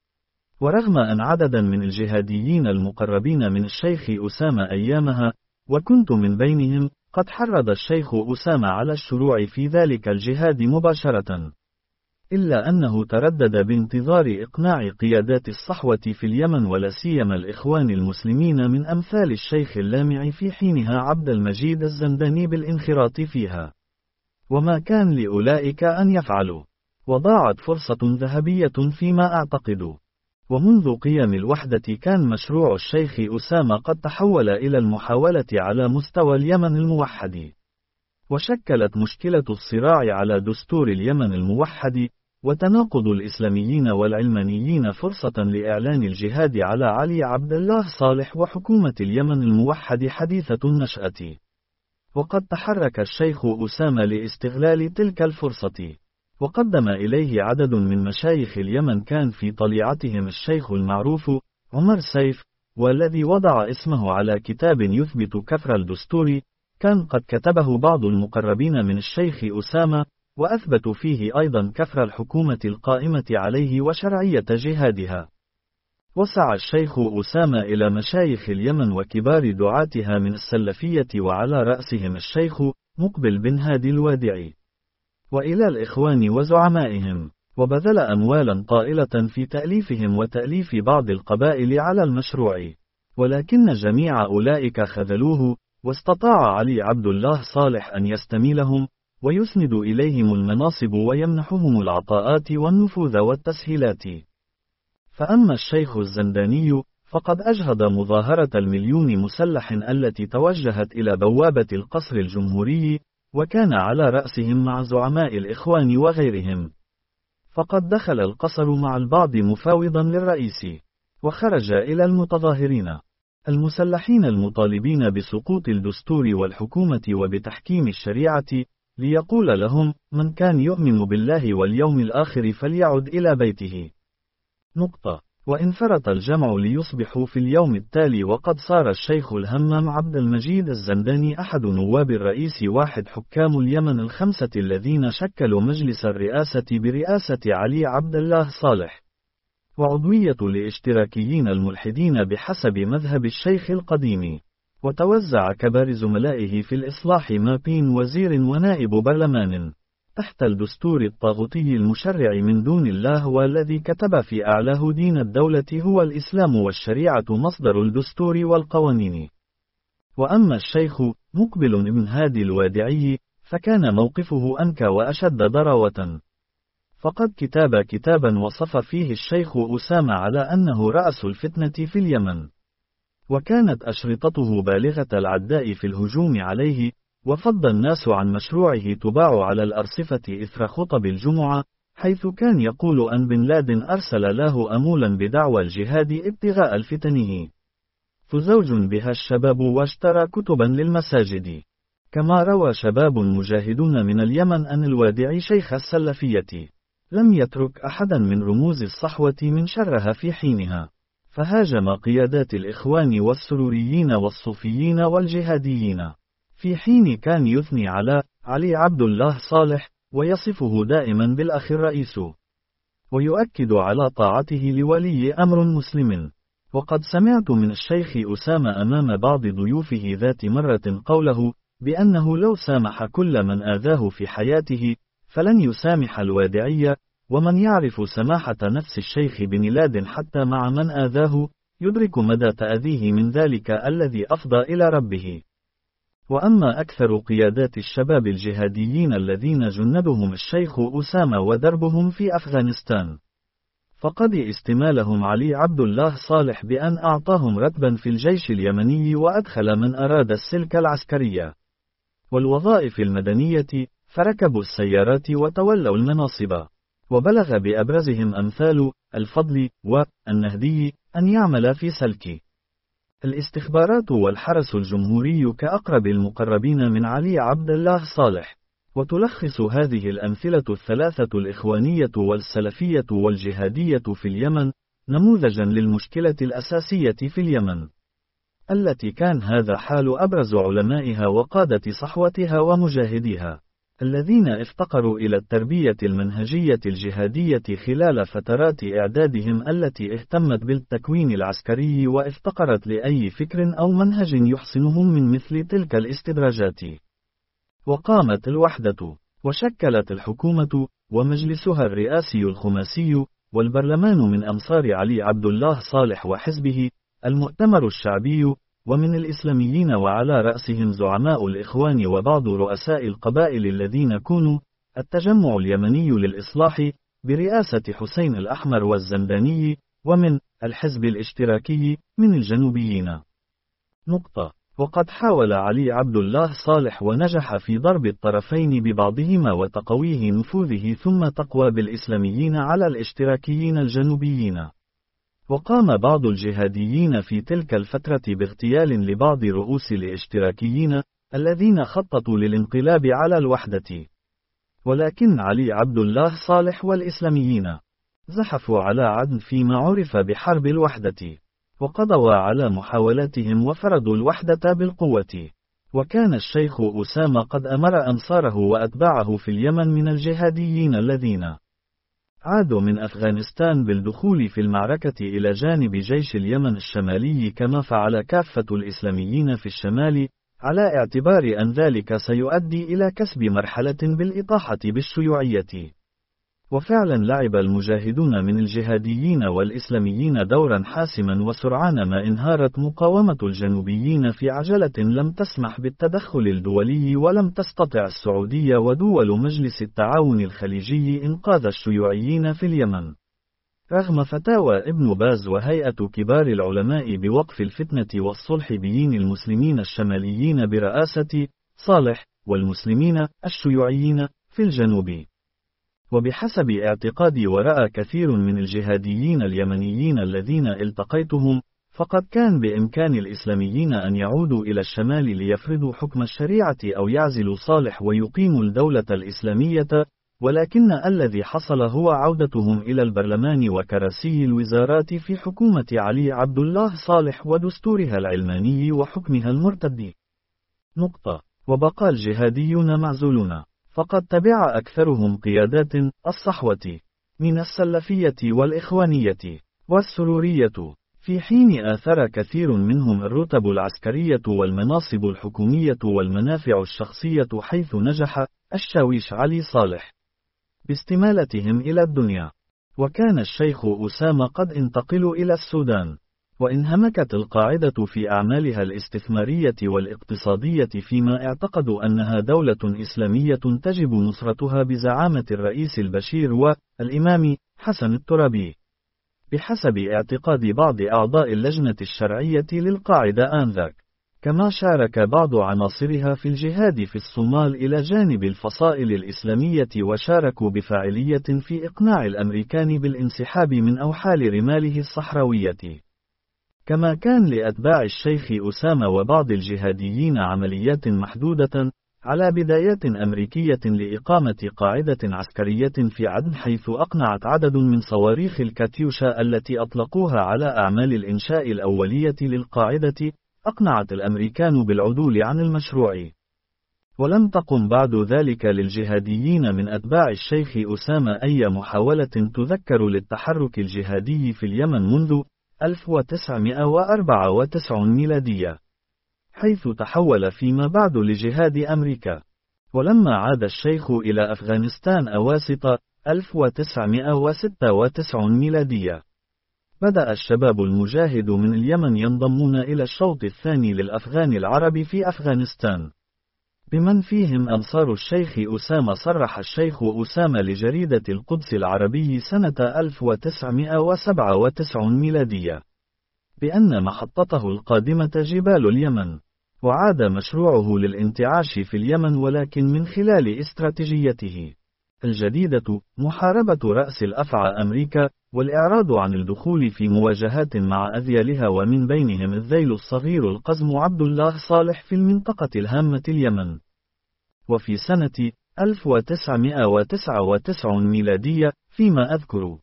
ورغم أن عددا من الجهاديين المقربين من الشيخ أسامة أيامها، وكنت من بينهم، قد حرض الشيخ أسامة على الشروع في ذلك الجهاد مباشرة، إلا أنه تردد بانتظار إقناع قيادات الصحوة في اليمن ولا سيما الإخوان المسلمين من أمثال الشيخ اللامع في حينها عبد المجيد الزنداني بالانخراط فيها. وما كان لأولئك أن يفعلوا، وضاعت فرصة ذهبية فيما أعتقد. ومنذ قيام الوحدة كان مشروع الشيخ أسامة قد تحول إلى المحاولة على مستوى اليمن الموحد، وشكلت مشكلة الصراع على دستور اليمن الموحد وتناقض الإسلاميين والعلمانيين فرصة لإعلان الجهاد على علي عبد الله صالح وحكومة اليمن الموحد حديثة النشأة. وقد تحرك الشيخ أسامة لاستغلال تلك الفرصة، وقدم إليه عدد من مشايخ اليمن كان في طليعتهم الشيخ المعروف عمر سيف، والذي وضع اسمه على كتاب يثبت كفر الدستور، كان قد كتبه بعض المقربين من الشيخ أسامة، وأثبتوا فيه أيضا كفر الحكومة القائمة عليه وشرعية جهادها. وسعى الشيخ أسامة إلى مشايخ اليمن وكبار دعاتها من السلفية، وعلى رأسهم الشيخ مقبل بن هادي الوادعي، وإلى الإخوان وزعمائهم، وبذل أموالا طائلة في تأليفهم وتأليف بعض القبائل على المشروع، ولكن جميع أولئك خذلوه، واستطاع علي عبد الله صالح أن يستميلهم، ويسند إليهم المناصب ويمنحهم العطاءات والنفوذ والتسهيلات. فأما الشيخ الزنداني فقد أجهض مظاهرة المليون مسلح التي توجهت إلى بوابة القصر الجمهوري، وكان على رأسهم مع زعماء الإخوان وغيرهم. فقد دخل القصر مع البعض مفاوضا للرئيس، وخرج إلى المتظاهرين المسلحين المطالبين بسقوط الدستور والحكومة وبتحكيم الشريعة، ليقول لهم: من كان يؤمن بالله واليوم الآخر فليعد إلى بيته. نقطة. وانفرط الجمع ليصبحوا في اليوم التالي، وقد صار الشيخ الهمام عبد المجيد الزنداني أحد نواب الرئيس واحد حكام اليمن الخمسة الذين شكلوا مجلس الرئاسة برئاسة علي عبد الله صالح، وعضوية الاشتراكيين الملحدين بحسب مذهب الشيخ القديم. وتوزع كبار زملائه في الإصلاح ما بين وزير ونائب برلمان تحت الدستور الطاغوتي المشرع من دون الله، والذي كتب في أعلاه دين الدولة هو الإسلام والشريعة مصدر الدستور والقوانين. وأما الشيخ مقبل بن هادي الوادعي فكان موقفه أنكى وأشد ضراوة، فقد كتب كتابا وصف فيه الشيخ أسامة على أنه رأس الفتنة في اليمن، وكانت أشرطته بالغة العداء في الهجوم عليه، وفض الناس عن مشروعه تباع على الأرصفة إثر خطب الجمعة، حيث كان يقول أن بن لادن أرسل له أمولا بدعوى الجهاد ابتغاء الفتنه، فزوج بها الشباب واشترى كتبا للمساجد. كما روى شباب مجاهدون من اليمن أن الوادعي شيخ السلفية لم يترك أحدا من رموز الصحوة من شرها في حينها، فهاجم قيادات الإخوان والسروريين والصوفيين والجهاديين، في حين كان يثني على علي عبد الله صالح ويصفه دائما بالأخ الرئيس، ويؤكد على طاعته لولي أمر مسلم. وقد سمعت من الشيخ أسامة أمام بعض ضيوفه ذات مرة قوله بأنه لو سامح كل من آذاه في حياته فلن يسامح الوادعي، ومن يعرف سماحة نفس الشيخ بن لادن حتى مع من آذاه يدرك مدى تأذيه من ذلك الذي أفضى إلى ربه. وأما أكثر قيادات الشباب الجهاديين الذين جندهم الشيخ أسامة ودربهم في أفغانستان، فقد استمالهم علي عبد الله صالح بأن أعطاهم رتبا في الجيش اليمني، وأدخل من أراد السلك العسكرية والوظائف المدنية، فركبوا السيارات وتولوا المناصب. وبلغ بأبرزهم أمثال الفضل والنهدي أن يعمل في سلك الاستخبارات والحرس الجمهوري كأقرب المقربين من علي عبد الله صالح. وتلخص هذه الأمثلة الثلاثة الإخوانية والسلفية والجهادية في اليمن نموذجا للمشكلة الأساسية في اليمن، التي كان هذا حال أبرز علمائها وقادة صحوتها ومجاهديها، الذين افتقروا إلى التربية المنهجية الجهادية خلال فترات إعدادهم التي اهتمت بالتكوين العسكري، وافتقرت لأي فكر أو منهج يحصنهم من مثل تلك الاستدراجات. وقامت الوحدة، وشكلت الحكومة ومجلسها الرئاسي الخماسي والبرلمان من أمصار علي عبد الله صالح وحزبه المؤتمر الشعبي، ومن الإسلاميين، وعلى رأسهم زعماء الإخوان وبعض رؤساء القبائل الذين كونوا التجمع اليمني للإصلاح برئاسة حسين الأحمر والزنداني، ومن الحزب الاشتراكي من الجنوبيين. نقطة. وقد حاول علي عبد الله صالح ونجح في ضرب الطرفين ببعضهما وتقويه نفوذه، ثم تقوى بالإسلاميين على الاشتراكيين الجنوبيين. وقام بعض الجهاديين في تلك الفترة باغتيال لبعض رؤوس الاشتراكيين الذين خططوا للانقلاب على الوحدة، ولكن علي عبد الله صالح والإسلاميين زحفوا على عدن فيما عرف بحرب الوحدة، وقضوا على محاولاتهم وفرضوا الوحدة بالقوة. وكان الشيخ أسامة قد أمر أنصاره وأتباعه في اليمن من الجهاديين الذين عادوا من أفغانستان بالدخول في المعركة إلى جانب جيش اليمن الشمالي، كما فعل كافة الإسلاميين في الشمال، على اعتبار أن ذلك سيؤدي إلى كسب مرحلة بالإطاحة بالشيوعية. وفعلا لعب المجاهدون من الجهاديين والإسلاميين دورا حاسما، وسرعان ما انهارت مقاومة الجنوبيين في عجلة لم تسمح بالتدخل الدولي، ولم تستطع السعودية ودول مجلس التعاون الخليجي إنقاذ الشيوعيين في اليمن. رغم فتاوى ابن باز وهيئة كبار العلماء بوقف الفتنة والصلح بين المسلمين الشماليين برئاسة صالح والمسلمين الشيوعيين في الجنوب. وبحسب اعتقادي، ورأى كثير من الجهاديين اليمنيين الذين التقيتهم، فقد كان بإمكان الإسلاميين أن يعودوا إلى الشمال ليفرضوا حكم الشريعة أو يعزلوا صالح ويقيموا الدولة الإسلامية، ولكن الذي حصل هو عودتهم إلى البرلمان وكراسي الوزارات في حكومة علي عبد الله صالح ودستورها العلماني وحكمها المرتد. نقطة. وبقى الجهاديون معزولون، فقد تبع أكثرهم قيادات الصحوة من السلفية والإخوانية والسرورية، في حين آثر كثير منهم الرتب العسكرية والمناصب الحكومية والمنافع الشخصية، حيث نجح الشاويش علي صالح باستمالتهم إلى الدنيا. وكان الشيخ أسامة قد انتقل إلى السودان، وانهمكت القاعدة في أعمالها الاستثمارية والاقتصادية، فيما اعتقدوا أنها دولة إسلامية تجب نصرتها بزعامة الرئيس البشير والإمام حسن الترابي، بحسب اعتقاد بعض أعضاء اللجنة الشرعية للقاعدة آنذاك. كما شارك بعض عناصرها في الجهاد في الصومال إلى جانب الفصائل الإسلامية، وشاركوا بفاعلية في إقناع الأمريكان بالانسحاب من أوحال رماله الصحراوية. كما كان لأتباع الشيخ أسامة وبعض الجهاديين عمليات محدودة على بدايات أمريكية لإقامة قاعدة عسكرية في عدن، حيث أقنعت عدد من صواريخ الكاتيوشا التي أطلقوها على أعمال الإنشاء الأولية للقاعدة، أقنعت الأمريكان بالعدول عن المشروع. ولم تقم بعد ذلك للجهاديين من أتباع الشيخ أسامة أي محاولة تذكر للتحرك الجهادي في اليمن منذ ألف وتسعمائة وأربعة وتسعين ميلادية، حيث تحول فيما بعد لجهاد أمريكا. ولما عاد الشيخ إلى أفغانستان أواسط ألف وتسعمائة وستة وتسعين ميلادية، بدأ الشباب المجاهد من اليمن ينضمون إلى الشوط الثاني للأفغان العرب في أفغانستان، بمن فيهم أنصار الشيخ أسامة. صرح الشيخ أسامة لجريدة القدس العربي سنة ألف وتسعمائة وسبعة وتسعين ميلادية بأن محطته القادمة جبال اليمن، وعاد مشروعه للانتعاش في اليمن، ولكن من خلال استراتيجيته الجديدة محاربة رأس الأفعى أمريكا، والإعراض عن الدخول في مواجهات مع أذيالها، ومن بينهم الذيل الصغير القزم عبد الله صالح في المنطقة الهامة اليمن. وفي سنة ألف وتسعمائة وتسعة وتسعين ميلادية فيما أذكر،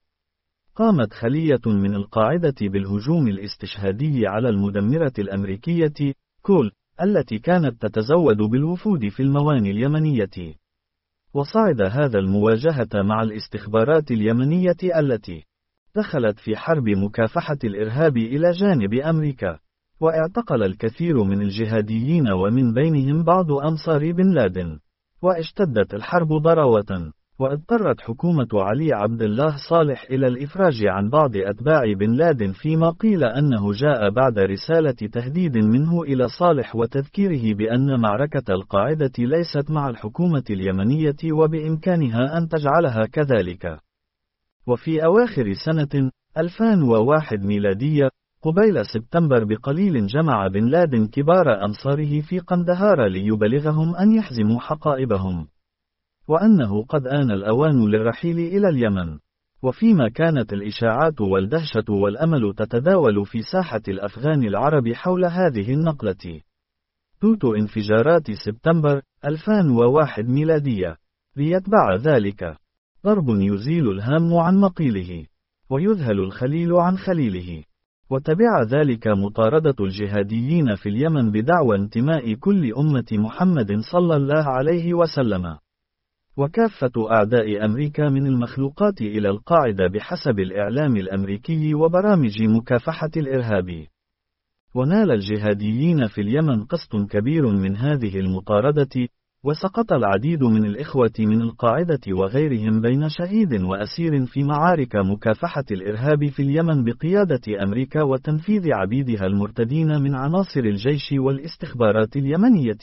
قامت خلية من القاعدة بالهجوم الاستشهادي على المدمرة الأمريكية كول، التي كانت تتزود بالوفود في الموانئ اليمنية. وصعد هذا المواجهة مع الاستخبارات اليمنية التي دخلت في حرب مكافحة الإرهاب إلى جانب أمريكا، واعتقل الكثير من الجهاديين ومن بينهم بعض أنصار بن لادن. واشتدت الحرب ضراوة، واضطرت حكومة علي عبد الله صالح إلى الإفراج عن بعض أتباع بن لادن، فيما قيل أنه جاء بعد رسالة تهديد منه إلى صالح وتذكيره بأن معركة القاعدة ليست مع الحكومة اليمنية وبإمكانها أن تجعلها كذلك. وفي أواخر سنة ألفين وواحد ميلادية، قبيل سبتمبر بقليل، جمع بن لادن كبار أنصاره في قندهار ليبلغهم أن يحزموا حقائبهم، وأنه قد آن الأوان للرحيل إلى اليمن. وفيما كانت الإشاعات والدهشة والأمل تتداول في ساحة الأفغان العرب حول هذه النقلة، توت انفجارات سبتمبر ألفين وواحد ميلادية، ليتبع ذلك ضرب يزيل الهام عن مقيله، ويذهل الخليل عن خليله. وتبع ذلك مطاردة الجهاديين في اليمن بدعوى انتماء كل أمة محمد صلى الله عليه وسلم، وكافة أعداء أمريكا من المخلوقات إلى القاعدة بحسب الإعلام الأمريكي وبرامج مكافحة الإرهاب. ونال الجهاديين في اليمن قسط كبير من هذه المطاردة، وسقط العديد من الإخوة من القاعدة وغيرهم بين شهيد وأسير في معارك مكافحة الإرهاب في اليمن بقيادة أمريكا وتنفيذ عبيدها المرتدين من عناصر الجيش والاستخبارات اليمنية.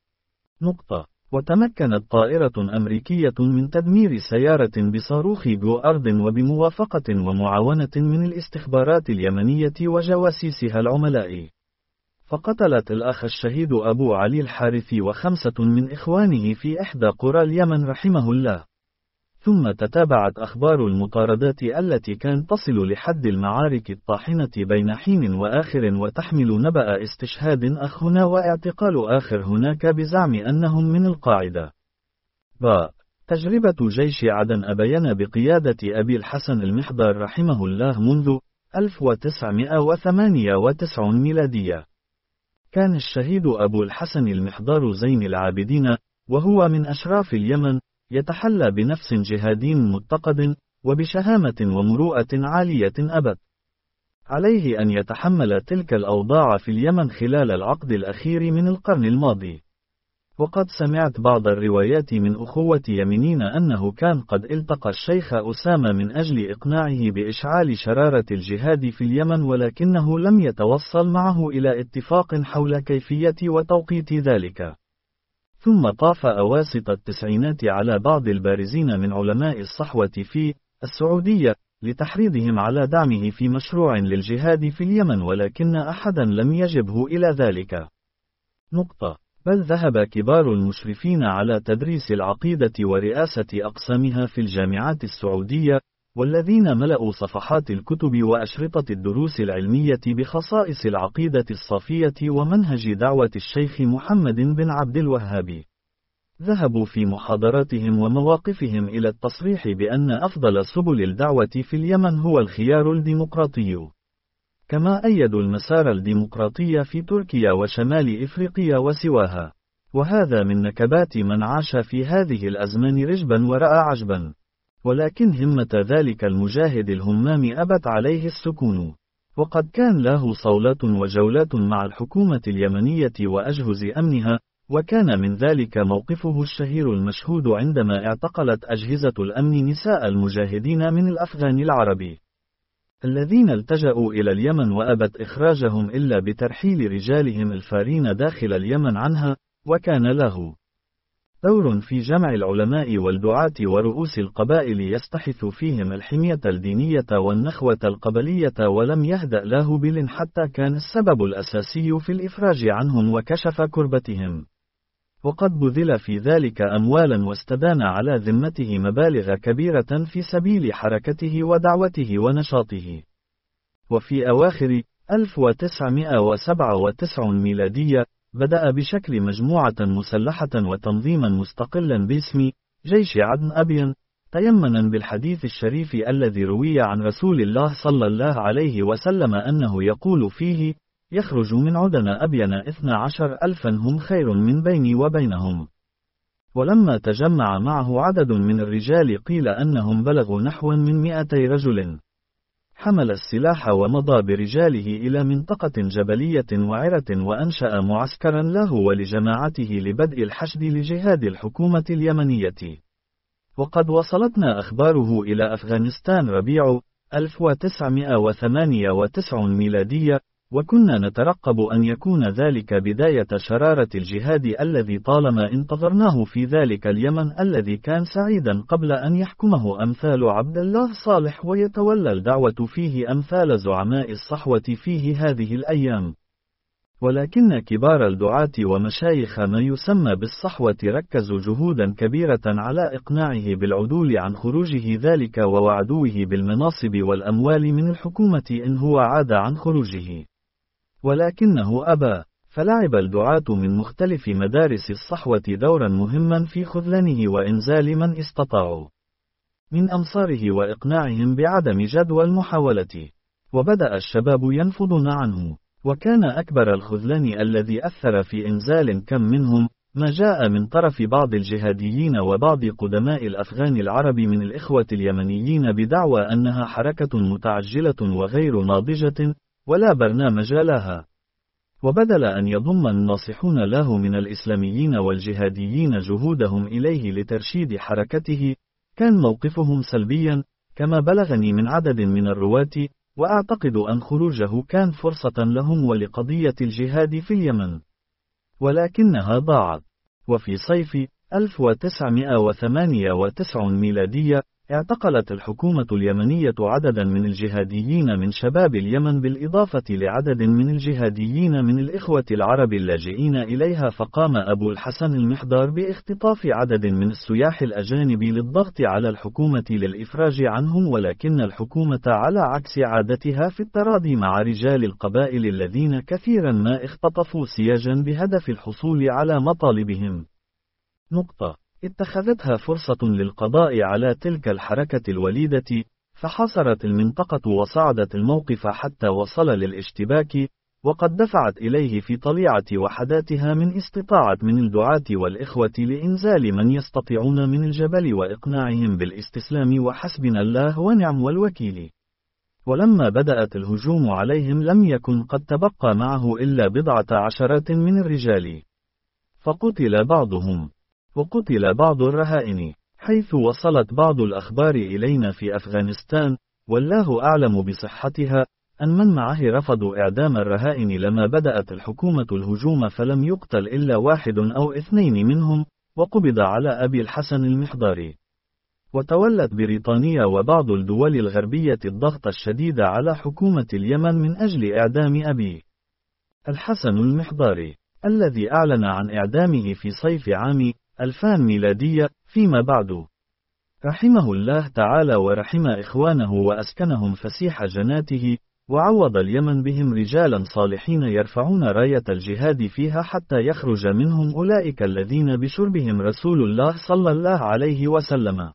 نقطة. وتمكنت طائرة أمريكية من تدمير سيارة بصاروخ جو أرض وبموافقة ومعاونة من الاستخبارات اليمنية وجواسيسها العملاء. فقتلت الأخ الشهيد أبو علي الحارثي وخمسة من إخوانه في إحدى قرى اليمن رحمه الله. ثم تتابعت أخبار المطاردات التي كانت تصل لحد المعارك الطاحنة بين حين وآخر وتحمل نبأ استشهاد أخ هنا واعتقال آخر هناك بزعم أنهم من القاعدة. باء. تجربة جيش عدن أبين بقيادة أبي الحسن المحضر رحمه الله منذ ألف وتسعمائة وثمانية وتسعين ميلادية. كان الشهيد أبو الحسن المحضر زين العابدين، وهو من أشراف اليمن، يتحلى بنفس جهادي متقد، وبشهامة ومروءة عالية أبت عليه أن يتحمل تلك الأوضاع في اليمن خلال العقد الأخير من القرن الماضي. وقد سمعت بعض الروايات من أخوة يمنين أنه كان قد التقى الشيخ أسامة من أجل إقناعه بإشعال شرارة الجهاد في اليمن، ولكنه لم يتوصل معه إلى اتفاق حول كيفية وتوقيت ذلك. ثم طاف أواسط التسعينات على بعض البارزين من علماء الصحوة في السعودية لتحريضهم على دعمه في مشروع للجهاد في اليمن، ولكن أحدا لم يجبه إلى ذلك. نقطة. بل ذهب كبار المشرفين على تدريس العقيدة ورئاسة أقسامها في الجامعات السعودية، والذين ملأوا صفحات الكتب وأشرطة الدروس العلمية بخصائص العقيدة الصافية ومنهج دعوة الشيخ محمد بن عبد الوهاب. ذهبوا في محاضراتهم ومواقفهم إلى التصريح بأن أفضل سبل الدعوة في اليمن هو الخيار الديمقراطي، كما أيدوا المسار الديمقراطي في تركيا وشمال إفريقيا وسواها. وهذا من نكبات من عاش في هذه الأزمان رجبا ورأى عجبا. ولكن همة ذلك المجاهد الهمام أبت عليه السكون، وقد كان له صولات وجولات مع الحكومة اليمنية وأجهز أمنها، وكان من ذلك موقفه الشهير المشهود عندما اعتقلت أجهزة الأمن نساء المجاهدين من الأفغان العرب الذين التجأوا إلى اليمن، وأبت إخراجهم إلا بترحيل رجالهم الفارين داخل اليمن عنها. وكان له دور في جمع العلماء والدعاة ورؤوس القبائل يستحث فيهم الحمية الدينية والنخوة القبلية، ولم يهدأ له بل حتى كان السبب الأساسي في الإفراج عنهم وكشف كربتهم. وقد بذل في ذلك أموالا واستدان على ذمته مبالغ كبيرة في سبيل حركته ودعوته ونشاطه. وفي أواخر ألف وتسعمائة وسبعة وتسعين ميلادية بدأ بشكل مجموعة مسلحة وتنظيما مستقلا باسم جيش عدن أبين، تيمنا بالحديث الشريف الذي روي عن رسول الله صلى الله عليه وسلم أنه يقول فيه: يخرج من عدن أبين اثنا عشر ألفا هم خير من بيني وبينهم. ولما تجمع معه عدد من الرجال قيل أنهم بلغوا نحو من مئتي رجل، حمل السلاح ومضى برجاله إلى منطقة جبلية وعرة وأنشأ معسكرا له ولجماعته لبدء الحشد لجهاد الحكومة اليمنية. وقد وصلتنا أخباره إلى أفغانستان ربيع ألف وتسعمائة وثمانية وتسعين ميلادية، وكنا نترقب أن يكون ذلك بداية شرارة الجهاد الذي طالما انتظرناه في ذلك اليمن الذي كان سعيدا قبل أن يحكمه أمثال عبد الله صالح ويتولى الدعوة فيه أمثال زعماء الصحوة فيه هذه الأيام. ولكن كبار الدعاة ومشايخ ما يسمى بالصحوة ركزوا جهودا كبيرة على إقناعه بالعدول عن خروجه ذلك، ووعدوه بالمناصب والأموال من الحكومة إن هو عاد عن خروجه، ولكنه أبى. فلعب الدعاة من مختلف مدارس الصحوة دورا مهما في خذلانه وإنزال من استطاعوا من أمصاره وإقناعهم بعدم جدوى المحاولة. وبدأ الشباب ينفضون عنه، وكان أكبر الخذلان الذي أثر في إنزال كم منهم ما جاء من طرف بعض الجهاديين وبعض قدماء الأفغان العرب من الإخوة اليمنيين بدعوى أنها حركة متعجلة وغير ناضجة ولا برنامج لها. وبدل أن يضم الناصحون له من الإسلاميين والجهاديين جهودهم إليه لترشيد حركته، كان موقفهم سلبيا، كما بلغني من عدد من الرواة، وأعتقد أن خروجه كان فرصة لهم ولقضية الجهاد في اليمن، ولكنها ضاعت. وفي صيف ألف وتسعمائة وثمانية وتسعين ميلادية، اعتقلت الحكومة اليمنية عددا من الجهاديين من شباب اليمن بالإضافة لعدد من الجهاديين من الإخوة العرب اللاجئين إليها، فقام أبو الحسن المحضار باختطاف عدد من السياح الأجانب للضغط على الحكومة للإفراج عنهم، ولكن الحكومة على عكس عادتها في التراضي مع رجال القبائل الذين كثيرا ما اختطفوا سياجا بهدف الحصول على مطالبهم. نقطة. اتخذتها فرصة للقضاء على تلك الحركة الوليدة، فحاصرت المنطقة وصعدت الموقف حتى وصل للاشتباك، وقد دفعت إليه في طليعة وحداتها من استطاعت من الدعاة والإخوة لإنزال من يستطيعون من الجبل وإقناعهم بالاستسلام وحسبنا الله ونعم الوكيل. ولما بدأت الهجوم عليهم لم يكن قد تبقى معه إلا بضعة عشرات من الرجال، فقتل بعضهم وقتل بعض الرهائن، حيث وصلت بعض الأخبار إلينا في أفغانستان، والله أعلم بصحتها، أن من معه رفضوا إعدام الرهائن لما بدأت الحكومة الهجوم، فلم يقتل إلا واحد أو اثنين منهم، وقبض على أبي الحسن المحضاري. وتولت بريطانيا وبعض الدول الغربية الضغط الشديد على حكومة اليمن من أجل إعدام أبي الحسن المحضاري، الذي أعلن عن إعدامه في صيف عام ألفين ميلادية. فيما بعد رحمه الله تعالى ورحم إخوانه وأسكنهم فسيح جناته، وعوض اليمن بهم رجالا صالحين يرفعون راية الجهاد فيها حتى يخرج منهم أولئك الذين بشربهم رسول الله صلى الله عليه وسلم.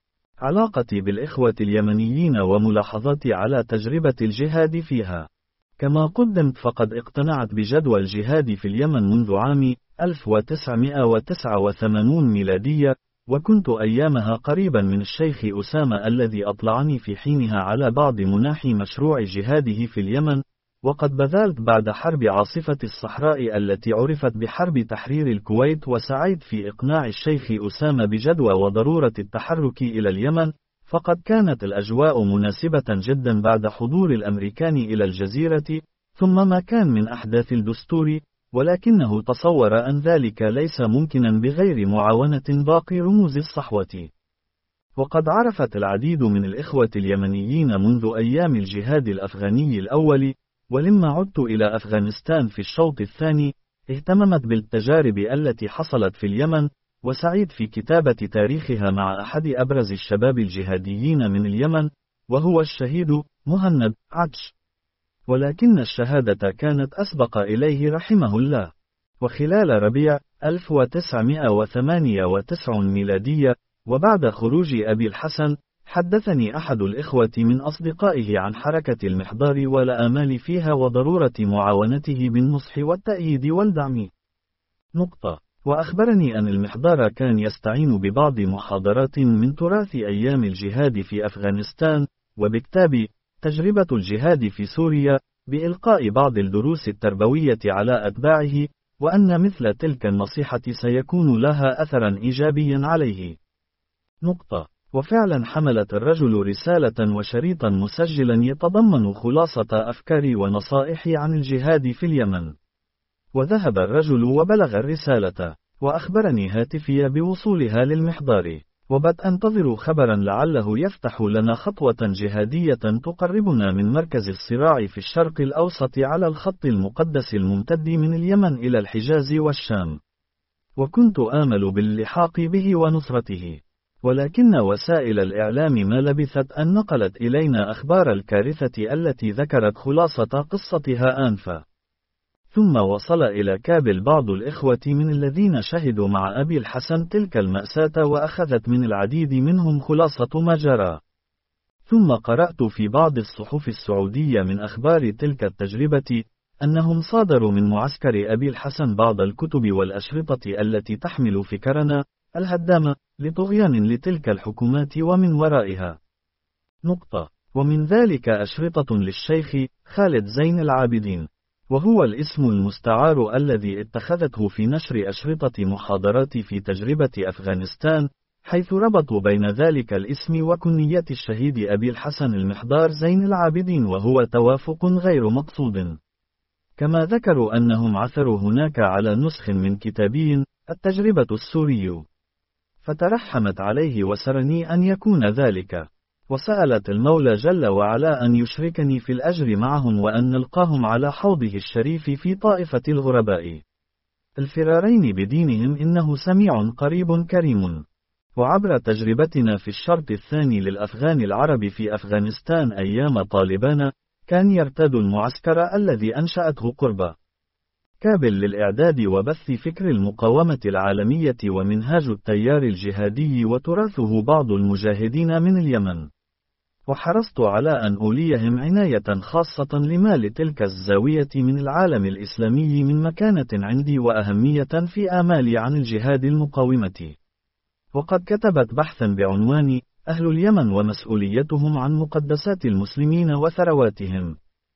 علاقتي بالإخوة اليمنيين وملاحظتي على تجربة الجهاد فيها. كما قدمت فقد اقتنعت بجدوى الجهاد في اليمن منذ عام ألف وتسعمائة وتسعة وثمانين ميلادية، وكنت أيامها قريبا من الشيخ أسامة الذي أطلعني في حينها على بعض مناحي مشروع جهاده في اليمن، وقد بذلت بعد حرب عاصفة الصحراء التي عرفت بحرب تحرير الكويت، وسعيت في إقناع الشيخ أسامة بجدوى وضرورة التحرك إلى اليمن، فقد كانت الأجواء مناسبة جدا بعد حضور الأمريكان إلى الجزيرة، ثم ما كان من أحداث الدستور، ولكنه تصور أن ذلك ليس ممكنا بغير معاونة باقي رموز الصحوة. وقد عرفت العديد من الإخوة اليمنيين منذ أيام الجهاد الأفغاني الأول، ولما عدت إلى أفغانستان في الشوط الثاني، اهتممت بالتجارب التي حصلت في اليمن، وسعيد في كتابة تاريخها مع أحد أبرز الشباب الجهاديين من اليمن، وهو الشهيد مهند عطش. ولكن الشهادة كانت أسبق إليه رحمه الله. وخلال ربيع ألف وتسعمائة وثمانية وتسعين ميلادية، وبعد خروج أبي الحسن، حدثني أحد الإخوة من أصدقائه عن حركة المحضار والآمال فيها وضرورة معاونته بالنصح والتأييد والدعم. نقطة. وأخبرني أن المحضار كان يستعين ببعض محاضرات من تراث أيام الجهاد في أفغانستان، وبكتاب تجربة الجهاد في سوريا، بإلقاء بعض الدروس التربوية على أتباعه، وأن مثل تلك النصيحة سيكون لها أثرا إيجابيا عليه. نقطة. وفعلا حملت الرجل رسالة وشريطا مسجلا يتضمن خلاصة أفكاري ونصائحي عن الجهاد في اليمن. وذهب الرجل وبلغ الرسالة، وأخبرني هاتفي بوصولها للمحضار، وبدأت أنتظر خبرا لعله يفتح لنا خطوة جهادية تقربنا من مركز الصراع في الشرق الأوسط على الخط المقدس الممتد من اليمن إلى الحجاز والشام. وكنت آمل باللحاق به ونصرته، ولكن وسائل الإعلام ما لبثت أن نقلت إلينا أخبار الكارثة التي ذكرت خلاصة قصتها آنفا. ثم وصل إلى كابل بعض الإخوة من الذين شهدوا مع أبي الحسن تلك المأساة، وأخذت من العديد منهم خلاصة ما جرى. ثم قرأت في بعض الصحف السعودية من أخبار تلك التجربة، أنهم صادروا من معسكر أبي الحسن بعض الكتب والأشرطة التي تحمل فكرنا الهدامة لطغيان لتلك الحكومات ومن ورائها. نقطة. ومن ذلك أشرطة للشيخ خالد زين العابدين، وهو الاسم المستعار الذي اتخذته في نشر أشرطة محاضرات في تجربة أفغانستان، حيث ربطوا بين ذلك الاسم وكنية الشهيد أبي الحسن المحضار زين العابدين، وهو توافق غير مقصود. كما ذكروا أنهم عثروا هناك على نسخ من كتابي التجربة السوري، فترحمت عليه وسرني أن يكون ذلك، وسألت المولى جل وعلا أن يشركني في الأجر معهم وأن نلقاهم على حوضه الشريف في طائفة الغرباء الفرارين بدينهم، إنه سميع قريب كريم. وعبر تجربتنا في الشرط الثاني للأفغان العرب في أفغانستان أيام طالبان، كان يرتاد المعسكر الذي أنشأته قرب كابل للإعداد وبث فكر المقاومة العالمية ومنهاج التيار الجهادي وتراثه بعض المجاهدين من اليمن. وحرصت على أن أوليهم عناية خاصة لما لتلك الزاوية من العالم الإسلامي من مكانة عندي وأهمية في آمالي عن الجهاد المقاومة. وقد كتبت بحثا بعنوان أهل اليمن ومسؤوليتهم عن مقدسات المسلمين وثرواتهم،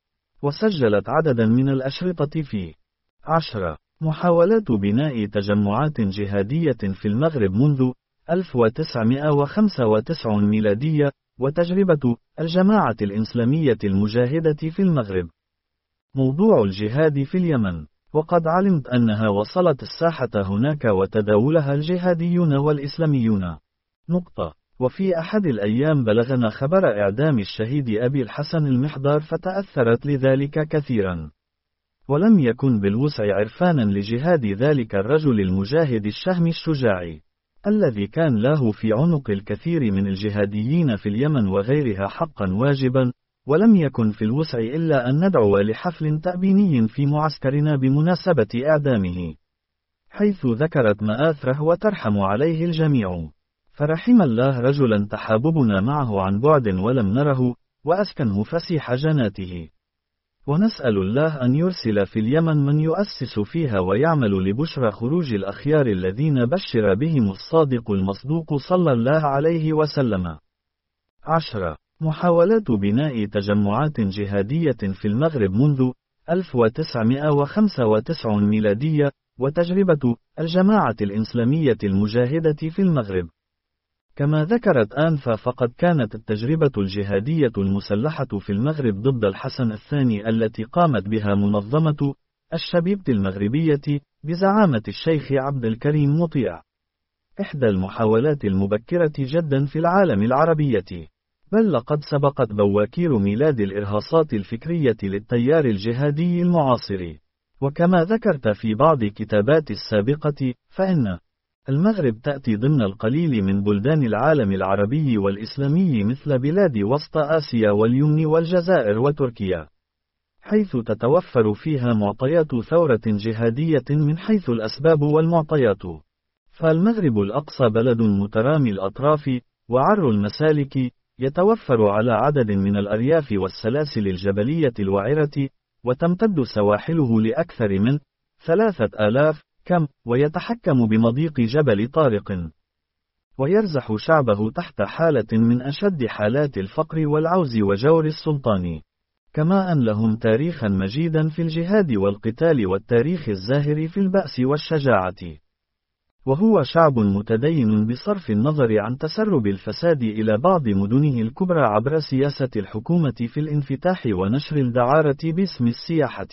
وسجلت عددا من الأشرطة في عشرة محاولات بناء تجمعات جهادية في المغرب منذ ألف وتسعمائة وخمسة وتسعين ميلادية، وتجربة الجماعة الإسلامية المجاهدة في المغرب. موضوع الجهاد في اليمن، وقد علمت أنها وصلت الساحة هناك وتداولها الجهاديون والإسلاميون. نقطة. وفي أحد الأيام بلغنا خبر إعدام الشهيد أبي الحسن المحضار، فتأثرت لذلك كثيرا، ولم يكن بالوسع عرفانا لجهاد ذلك الرجل المجاهد الشهم الشجاع، الذي كان له في عنق الكثير من الجهاديين في اليمن وغيرها حقا واجبا، ولم يكن في الوسع إلا أن ندعو لحفل تأبيني في معسكرنا بمناسبة إعدامه، حيث ذكرت مآثره وترحم عليه الجميع. فرحم الله رجلا تحاببنا معه عن بعد ولم نره، وأسكنه فسيح جناته. ونسأل الله أن يرسل في اليمن من يؤسس فيها ويعمل لبشرى خروج الأخيار الذين بشر بهم الصادق المصدوق صلى الله عليه وسلم. عشرة محاولات بناء تجمعات جهادية في المغرب منذ ألف وتسعمائة وخمسة وتسعين ميلادية، وتجربة الجماعة الإسلامية المجاهدة في المغرب. كما ذكرت آنفا، فقد كانت التجربة الجهادية المسلحة في المغرب ضد الحسن الثاني التي قامت بها منظمة الشبيبة المغربية بزعامة الشيخ عبد الكريم مطيع إحدى المحاولات المبكرة جدا في العالم العربية، بل لقد سبقت بواكير ميلاد الإرهاصات الفكرية للتيار الجهادي المعاصر. وكما ذكرت في بعض كتابات السابقة، فإن المغرب تأتي ضمن القليل من بلدان العالم العربي والإسلامي مثل بلاد وسط آسيا واليمن والجزائر وتركيا، حيث تتوفر فيها معطيات ثورة جهادية من حيث الأسباب والمعطيات. فالمغرب الأقصى بلد مترامي الأطراف وعر المسالك، يتوفر على عدد من الأرياف والسلاسل الجبلية الوعرة، وتمتد سواحله لأكثر من ثلاثة آلاف كم، ويتحكم بمضيق جبل طارق، ويرزح شعبه تحت حالة من أشد حالات الفقر والعوز وجور السلطان، كما أن لهم تاريخا مجيدا في الجهاد والقتال والتاريخ الزاهر في البأس والشجاعة. وهو شعب متدين بصرف النظر عن تسرب الفساد إلى بعض مدنه الكبرى عبر سياسة الحكومة في الانفتاح ونشر الدعارة باسم السياحة.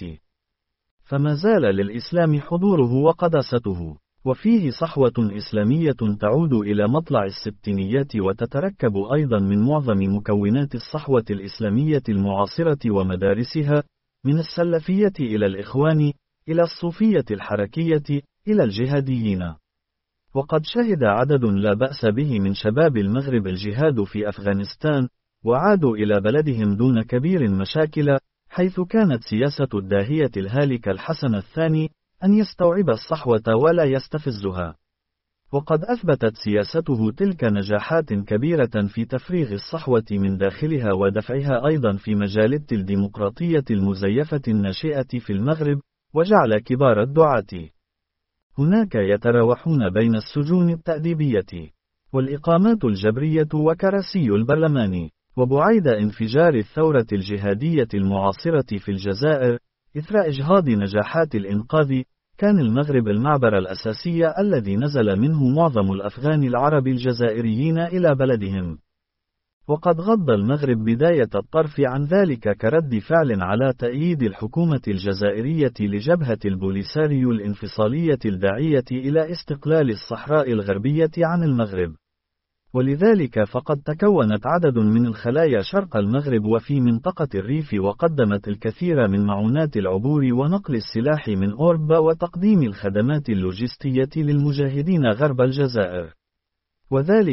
فما زال للإسلام حضوره وقداسته، وفيه صحوة إسلامية تعود إلى مطلع الستينيات، وتتركب أيضا من معظم مكونات الصحوة الإسلامية المعاصرة ومدارسها، من السلفية إلى الإخوان، إلى الصوفية الحركية، إلى الجهاديين. وقد شهد عدد لا بأس به من شباب المغرب الجهاد في أفغانستان، وعادوا إلى بلدهم دون كبير مشاكل، حيث كانت سياسة الداهية الهالك الحسن الثاني أن يستوعب الصحوة ولا يستفزها. وقد أثبتت سياسته تلك نجاحات كبيرة في تفريغ الصحوة من داخلها ودفعها أيضا في مجال الديمقراطية المزيفة الناشئة في المغرب، وجعل كبار الدعاة هناك يتراوحون بين السجون التأديبية والإقامات الجبرية وكراسي البرلمان. وبعيد انفجار الثورة الجهادية المعاصرة في الجزائر، إثر إجهاض نجاحات الإنقاذ، كان المغرب المعبر الأساسي الذي نزل منه معظم الأفغان العرب الجزائريين إلى بلدهم. وقد غض المغرب بداية الطرف عن ذلك كرد فعل على تأييد الحكومة الجزائرية لجبهة البوليساريو الانفصالية الداعية إلى استقلال الصحراء الغربية عن المغرب. ولذلك فقد تكونت عدد من الخلايا شرق المغرب وفي منطقة الريف، وقدمت الكثير من معونات العبور ونقل السلاح من أوروبا وتقديم الخدمات اللوجستية للمجاهدين غرب الجزائر. وذلك